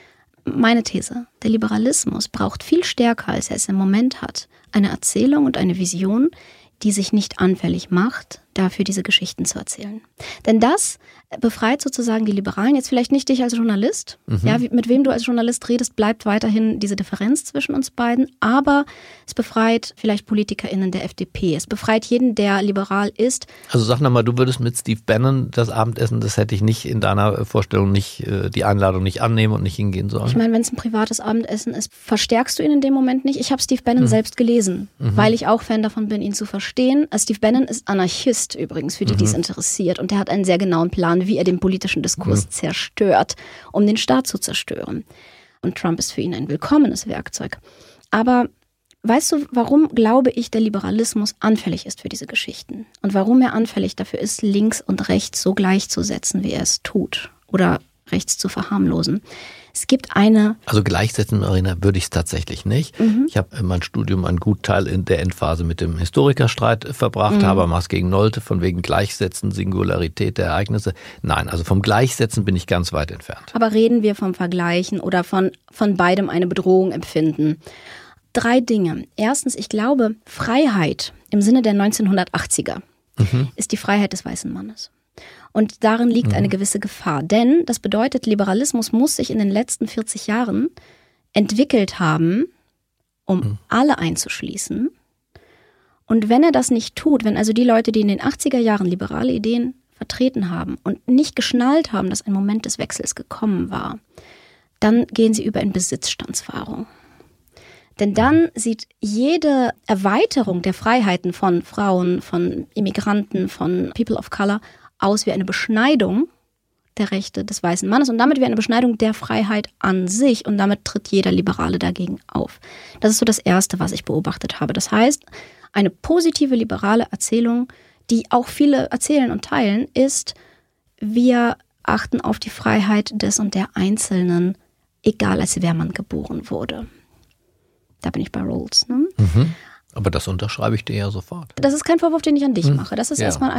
Meine These, der Liberalismus braucht viel stärker, als er es im Moment hat, eine Erzählung und eine Vision, die sich nicht anfällig macht, dafür diese Geschichten zu erzählen. Denn das befreit sozusagen die Liberalen, jetzt vielleicht nicht dich als Journalist, ja, mit wem du als Journalist redest, bleibt weiterhin diese Differenz zwischen uns beiden, aber es befreit vielleicht PolitikerInnen der FDP, es befreit jeden, der liberal ist. Also sag nochmal, du würdest mit Steve Bannon das Abendessen, das hätte ich nicht in deiner Vorstellung nicht, die Einladung nicht annehmen und nicht hingehen sollen? Ich meine, wenn es ein privates Abendessen ist, verstärkst du ihn in dem Moment nicht. Ich habe Steve Bannon selbst gelesen, weil ich auch Fan davon bin, ihn zu verstehen. Steve Bannon ist Anarchist übrigens, für die, die es interessiert. Und der hat einen sehr genauen Plan, wie er den politischen Diskurs zerstört, um den Staat zu zerstören. Und Trump ist für ihn ein willkommenes Werkzeug. Aber weißt du, warum, glaube ich, der Liberalismus anfällig ist für diese Geschichten? Und warum er anfällig dafür ist, links und rechts so gleichzusetzen, wie er es tut? Oder rechts zu verharmlosen? Es gibt eine... Also gleichsetzen, Marina, würde ich es tatsächlich nicht. Ich habe in meinem Studium einen guten Teil in der Endphase mit dem Historikerstreit verbracht, Habermas gegen Nolte, von wegen Gleichsetzen, Singularität der Ereignisse. Nein, also vom Gleichsetzen bin ich ganz weit entfernt. Aber reden wir vom Vergleichen oder von beidem eine Bedrohung empfinden? 3 Dinge. Erstens, ich glaube, Freiheit im Sinne der 1980er ist die Freiheit des weißen Mannes. Und darin liegt eine gewisse Gefahr. Denn das bedeutet, Liberalismus muss sich in den letzten 40 Jahren entwickelt haben, um alle einzuschließen Und wenn er das nicht tut, wenn also die Leute, die in den 80er Jahren liberale Ideen vertreten haben und nicht geschnallt haben, dass ein Moment des Wechsels gekommen war, dann gehen sie über in Besitzstandswahrung. Denn dann sieht jede Erweiterung der Freiheiten von Frauen, von Immigranten, von People of Color aus wie eine Beschneidung der Rechte des weißen Mannes und damit wie eine Beschneidung der Freiheit an sich und damit tritt jeder Liberale dagegen auf. Das ist so das Erste, was ich beobachtet habe. Das heißt, eine positive liberale Erzählung, die auch viele erzählen und teilen, ist, wir achten auf die Freiheit des und der Einzelnen, egal als wer man geboren wurde. Da bin ich bei Rawls. Ne? Mhm. Aber das unterschreibe ich dir ja sofort. Das ist kein Vorwurf, den ich an dich mache. Das ist erstmal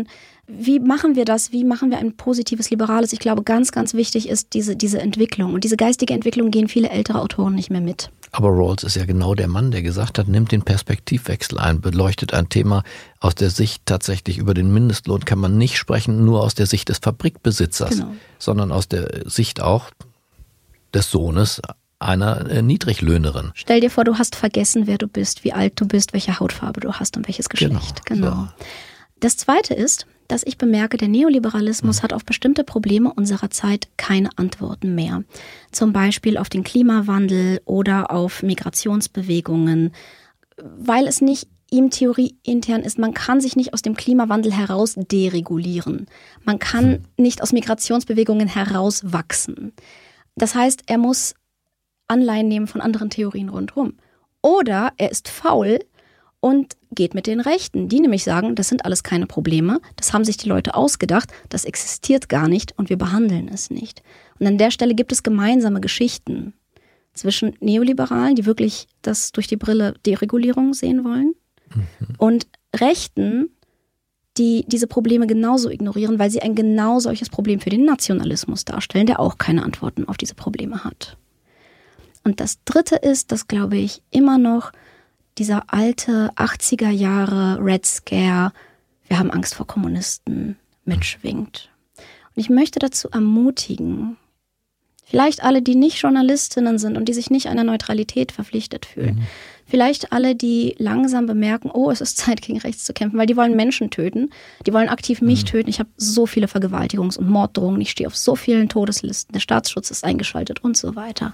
wie machen wir das? Wie machen wir ein positives, liberales? Ich glaube, ganz, ganz wichtig ist diese Entwicklung. Und diese geistige Entwicklung gehen viele ältere Autoren nicht mehr mit. Aber Rawls ist ja genau der Mann, der gesagt hat, nimmt den Perspektivwechsel ein, beleuchtet ein Thema aus der Sicht tatsächlich über den Mindestlohn kann man nicht sprechen, nur aus der Sicht des Fabrikbesitzers, sondern aus der Sicht auch des Sohnes einer Niedriglöhnerin. Stell dir vor, du hast vergessen, wer du bist, wie alt du bist, welche Hautfarbe du hast und welches Geschlecht. Genau. So. Das Zweite ist, dass ich bemerke, der Neoliberalismus hat auf bestimmte Probleme unserer Zeit keine Antworten mehr. Zum Beispiel auf den Klimawandel oder auf Migrationsbewegungen, weil es nicht ihm theorieintern ist. Man kann sich nicht aus dem Klimawandel heraus deregulieren. Man kann nicht aus Migrationsbewegungen herauswachsen. Das heißt, er muss Anleihen nehmen von anderen Theorien rundherum. Oder er ist faul und geht mit den Rechten, die nämlich sagen, das sind alles keine Probleme, das haben sich die Leute ausgedacht, das existiert gar nicht und wir behandeln es nicht. Und an der Stelle gibt es gemeinsame Geschichten zwischen Neoliberalen, die wirklich das durch die Brille Deregulierung sehen wollen, und Rechten, die diese Probleme genauso ignorieren, weil sie ein genau solches Problem für den Nationalismus darstellen, der auch keine Antworten auf diese Probleme hat. Und das Dritte ist, dass, glaube ich, immer noch dieser alte 80er Jahre Red Scare, wir haben Angst vor Kommunisten, mitschwingt. Und ich möchte dazu ermutigen, vielleicht alle, die nicht Journalistinnen sind und die sich nicht einer Neutralität verpflichtet fühlen, vielleicht alle, die langsam bemerken, oh, es ist Zeit, gegen rechts zu kämpfen, weil die wollen Menschen töten, die wollen aktiv mich töten. Ich habe so viele Vergewaltigungs- und Morddrohungen, ich stehe auf so vielen Todeslisten, der Staatsschutz ist eingeschaltet und so weiter.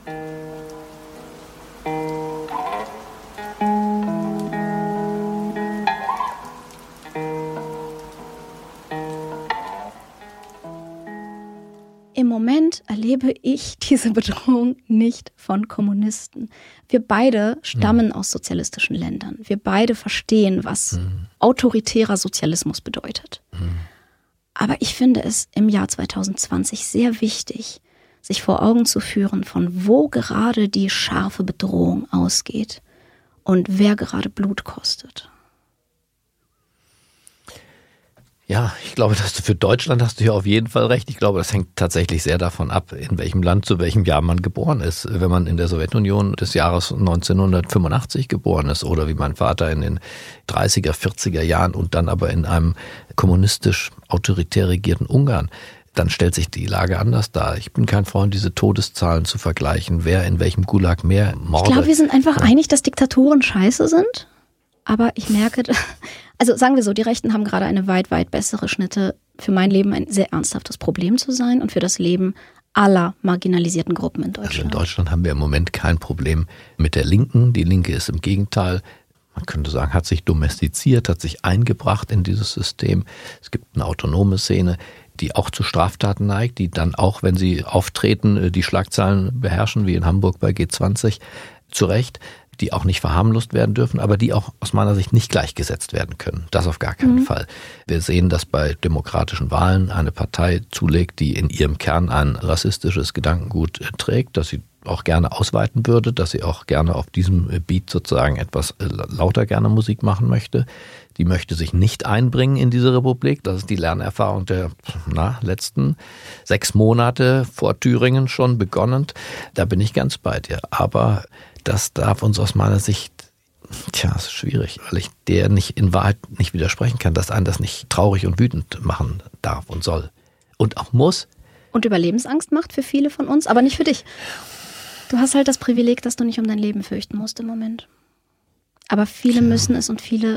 Im Moment erlebe ich diese Bedrohung nicht von Kommunisten. Wir beide stammen aus sozialistischen Ländern. Wir beide verstehen, was autoritärer Sozialismus bedeutet. Aber ich finde es im Jahr 2020 sehr wichtig, sich vor Augen zu führen, von wo gerade die scharfe Bedrohung ausgeht und wer gerade Blut kostet. Ja, ich glaube, dass du für Deutschland hast du ja auf jeden Fall recht. Ich glaube, das hängt tatsächlich sehr davon ab, in welchem Land, zu welchem Jahr man geboren ist. Wenn man in der Sowjetunion des Jahres 1985 geboren ist oder wie mein Vater in den 30er, 40er Jahren und dann aber in einem kommunistisch autoritär regierten Ungarn, dann stellt sich die Lage anders dar. Ich bin kein Freund, diese Todeszahlen zu vergleichen, wer in welchem Gulag mehr Morde. Ich glaube, wir sind einfach einig, dass Diktaturen scheiße sind. Aber ich merke, also sagen wir so, die Rechten haben gerade eine weit, weit bessere Schnitte, für mein Leben ein sehr ernsthaftes Problem zu sein und für das Leben aller marginalisierten Gruppen in Deutschland. Also in Deutschland haben wir im Moment kein Problem mit der Linken. Die Linke ist im Gegenteil, man könnte sagen, hat sich domestiziert, hat sich eingebracht in dieses System. Es gibt eine autonome Szene, die auch zu Straftaten neigt, die dann auch, wenn sie auftreten, die Schlagzeilen beherrschen, wie in Hamburg bei G20, zu Recht, die auch nicht verharmlost werden dürfen, aber die auch aus meiner Sicht nicht gleichgesetzt werden können. Das auf gar keinen Fall. Wir sehen, dass bei demokratischen Wahlen eine Partei zulegt, die in ihrem Kern ein rassistisches Gedankengut trägt, das sie auch gerne ausweiten würde, dass sie auch gerne auf diesem Beat sozusagen etwas lauter gerne Musik machen möchte. Die möchte sich nicht einbringen in diese Republik. Das ist die Lernerfahrung der letzten 6 Monate vor Thüringen schon begonnen. Da bin ich ganz bei dir. Aber das darf uns aus meiner Sicht, das ist schwierig, weil ich der nicht in Wahrheit nicht widersprechen kann, dass einen das nicht traurig und wütend machen darf und soll. Und auch muss. Und Überlebensangst macht für viele von uns, aber nicht für dich. Du hast halt das Privileg, dass du nicht um dein Leben fürchten musst im Moment. Aber viele müssen es und viele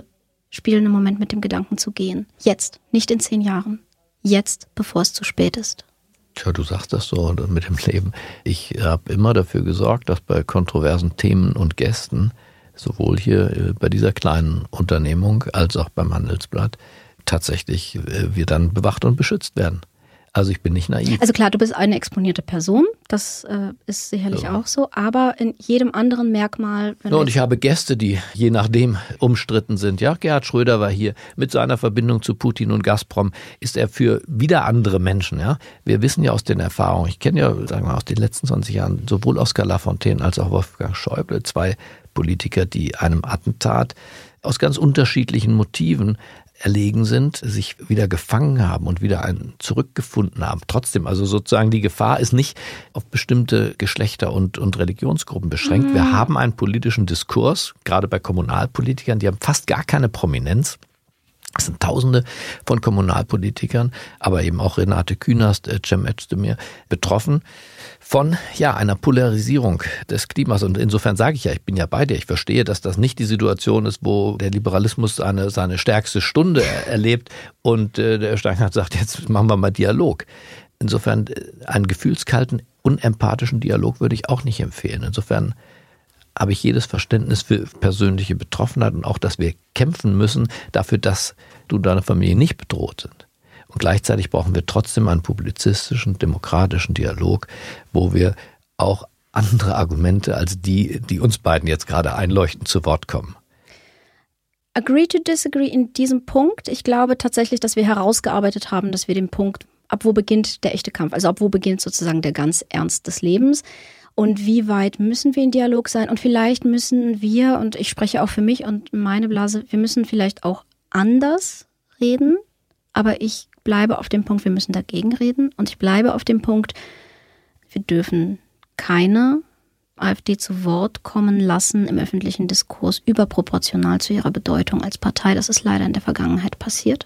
spielen im Moment mit dem Gedanken zu gehen. Jetzt, nicht in 10 Jahren. Jetzt, bevor es zu spät ist. Tja, du sagst das so mit dem Leben. Ich habe immer dafür gesorgt, dass bei kontroversen Themen und Gästen, sowohl hier bei dieser kleinen Unternehmung als auch beim Handelsblatt, tatsächlich wir dann bewacht und beschützt werden. Also ich bin nicht naiv. Also klar, du bist eine exponierte Person, das ist sicherlich auch so, aber in jedem anderen Merkmal. Und ich habe Gäste, die je nachdem umstritten sind. Ja, Gerhard Schröder war hier mit seiner Verbindung zu Putin und Gazprom. Ist er für wieder andere Menschen? Ja, wir wissen ja aus den Erfahrungen, ich kenne ja, sagen wir mal, aus den letzten 20 Jahren sowohl Oskar Lafontaine als auch Wolfgang Schäuble, 2 Politiker, die einem Attentat aus ganz unterschiedlichen Motiven erlegen sind, sich wieder gefangen haben und wieder einen zurückgefunden haben. Trotzdem, also sozusagen die Gefahr ist nicht auf bestimmte Geschlechter und Religionsgruppen beschränkt. Wir haben einen politischen Diskurs, gerade bei Kommunalpolitikern, die haben fast gar keine Prominenz. Es sind Tausende von Kommunalpolitikern, aber eben auch Renate Künast, Cem Özdemir betroffen von einer Polarisierung des Klimas. Und insofern sage ich ja, ich bin ja bei dir. Ich verstehe, dass das nicht die Situation ist, wo der Liberalismus seine stärkste Stunde erlebt und der Steinhardt sagt, jetzt machen wir mal Dialog. Insofern einen gefühlskalten, unempathischen Dialog würde ich auch nicht empfehlen. Insofern habe ich jedes Verständnis für persönliche Betroffenheit und auch, dass wir kämpfen müssen dafür, dass du und deine Familie nicht bedroht sind. Und gleichzeitig brauchen wir trotzdem einen publizistischen, demokratischen Dialog, wo wir auch andere Argumente als die uns beiden jetzt gerade einleuchten, zu Wort kommen. Agree to disagree in diesem Punkt. Ich glaube tatsächlich, dass wir herausgearbeitet haben, dass wir den Punkt, ab wo beginnt der echte Kampf, also ab wo beginnt sozusagen der ganz Ernst des Lebens. Und wie weit müssen wir in Dialog sein? Und vielleicht müssen wir, und ich spreche auch für mich und meine Blase, wir müssen vielleicht auch anders reden. Aber ich bleibe auf dem Punkt, wir müssen dagegen reden. Und ich bleibe auf dem Punkt, wir dürfen keine AfD zu Wort kommen lassen im öffentlichen Diskurs überproportional zu ihrer Bedeutung als Partei. Das ist leider in der Vergangenheit passiert.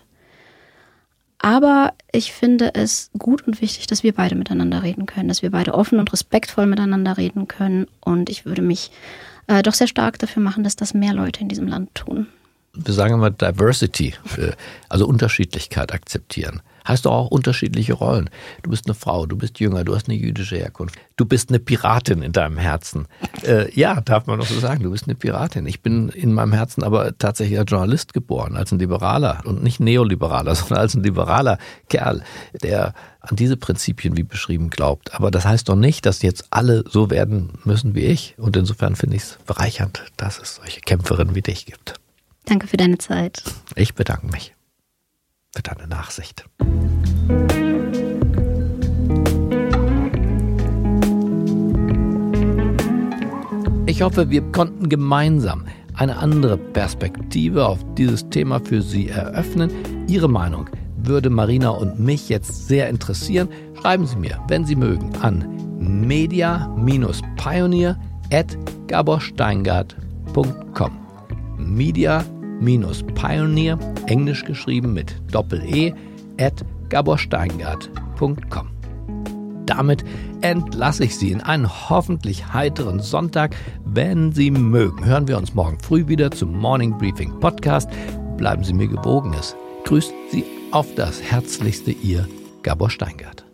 Aber ich finde es gut und wichtig, dass wir beide miteinander reden können, dass wir beide offen und respektvoll miteinander reden können. Und ich würde mich doch sehr stark dafür machen, dass das mehr Leute in diesem Land tun. Wir sagen immer Diversity, also Unterschiedlichkeit akzeptieren. Heißt doch auch unterschiedliche Rollen. Du bist eine Frau, du bist jünger, du hast eine jüdische Herkunft. Du bist eine Piratin in deinem Herzen. Ja, darf man doch so sagen, du bist eine Piratin. Ich bin in meinem Herzen aber tatsächlich als Journalist geboren, als ein Liberaler und nicht Neoliberaler, sondern als ein liberaler Kerl, der an diese Prinzipien wie beschrieben glaubt. Aber das heißt doch nicht, dass jetzt alle so werden müssen wie ich. Und insofern finde ich es bereichernd, dass es solche Kämpferinnen wie dich gibt. Danke für deine Zeit. Ich bedanke mich für deine Nachsicht. Ich hoffe, wir konnten gemeinsam eine andere Perspektive auf dieses Thema für Sie eröffnen. Ihre Meinung würde Marina und mich jetzt sehr interessieren. Schreiben Sie mir, wenn Sie mögen, an media-pioneer@gaborsteingart.com. Media-Pioneer, englisch geschrieben mit Doppel-E, @gaborsteingart.com. Damit entlasse ich Sie in einen hoffentlich heiteren Sonntag. Wenn Sie mögen, hören wir uns morgen früh wieder zum Morning Briefing Podcast. Bleiben Sie mir gewogen. Es grüßt Sie auf das Herzlichste, Ihr Gabor Steingart.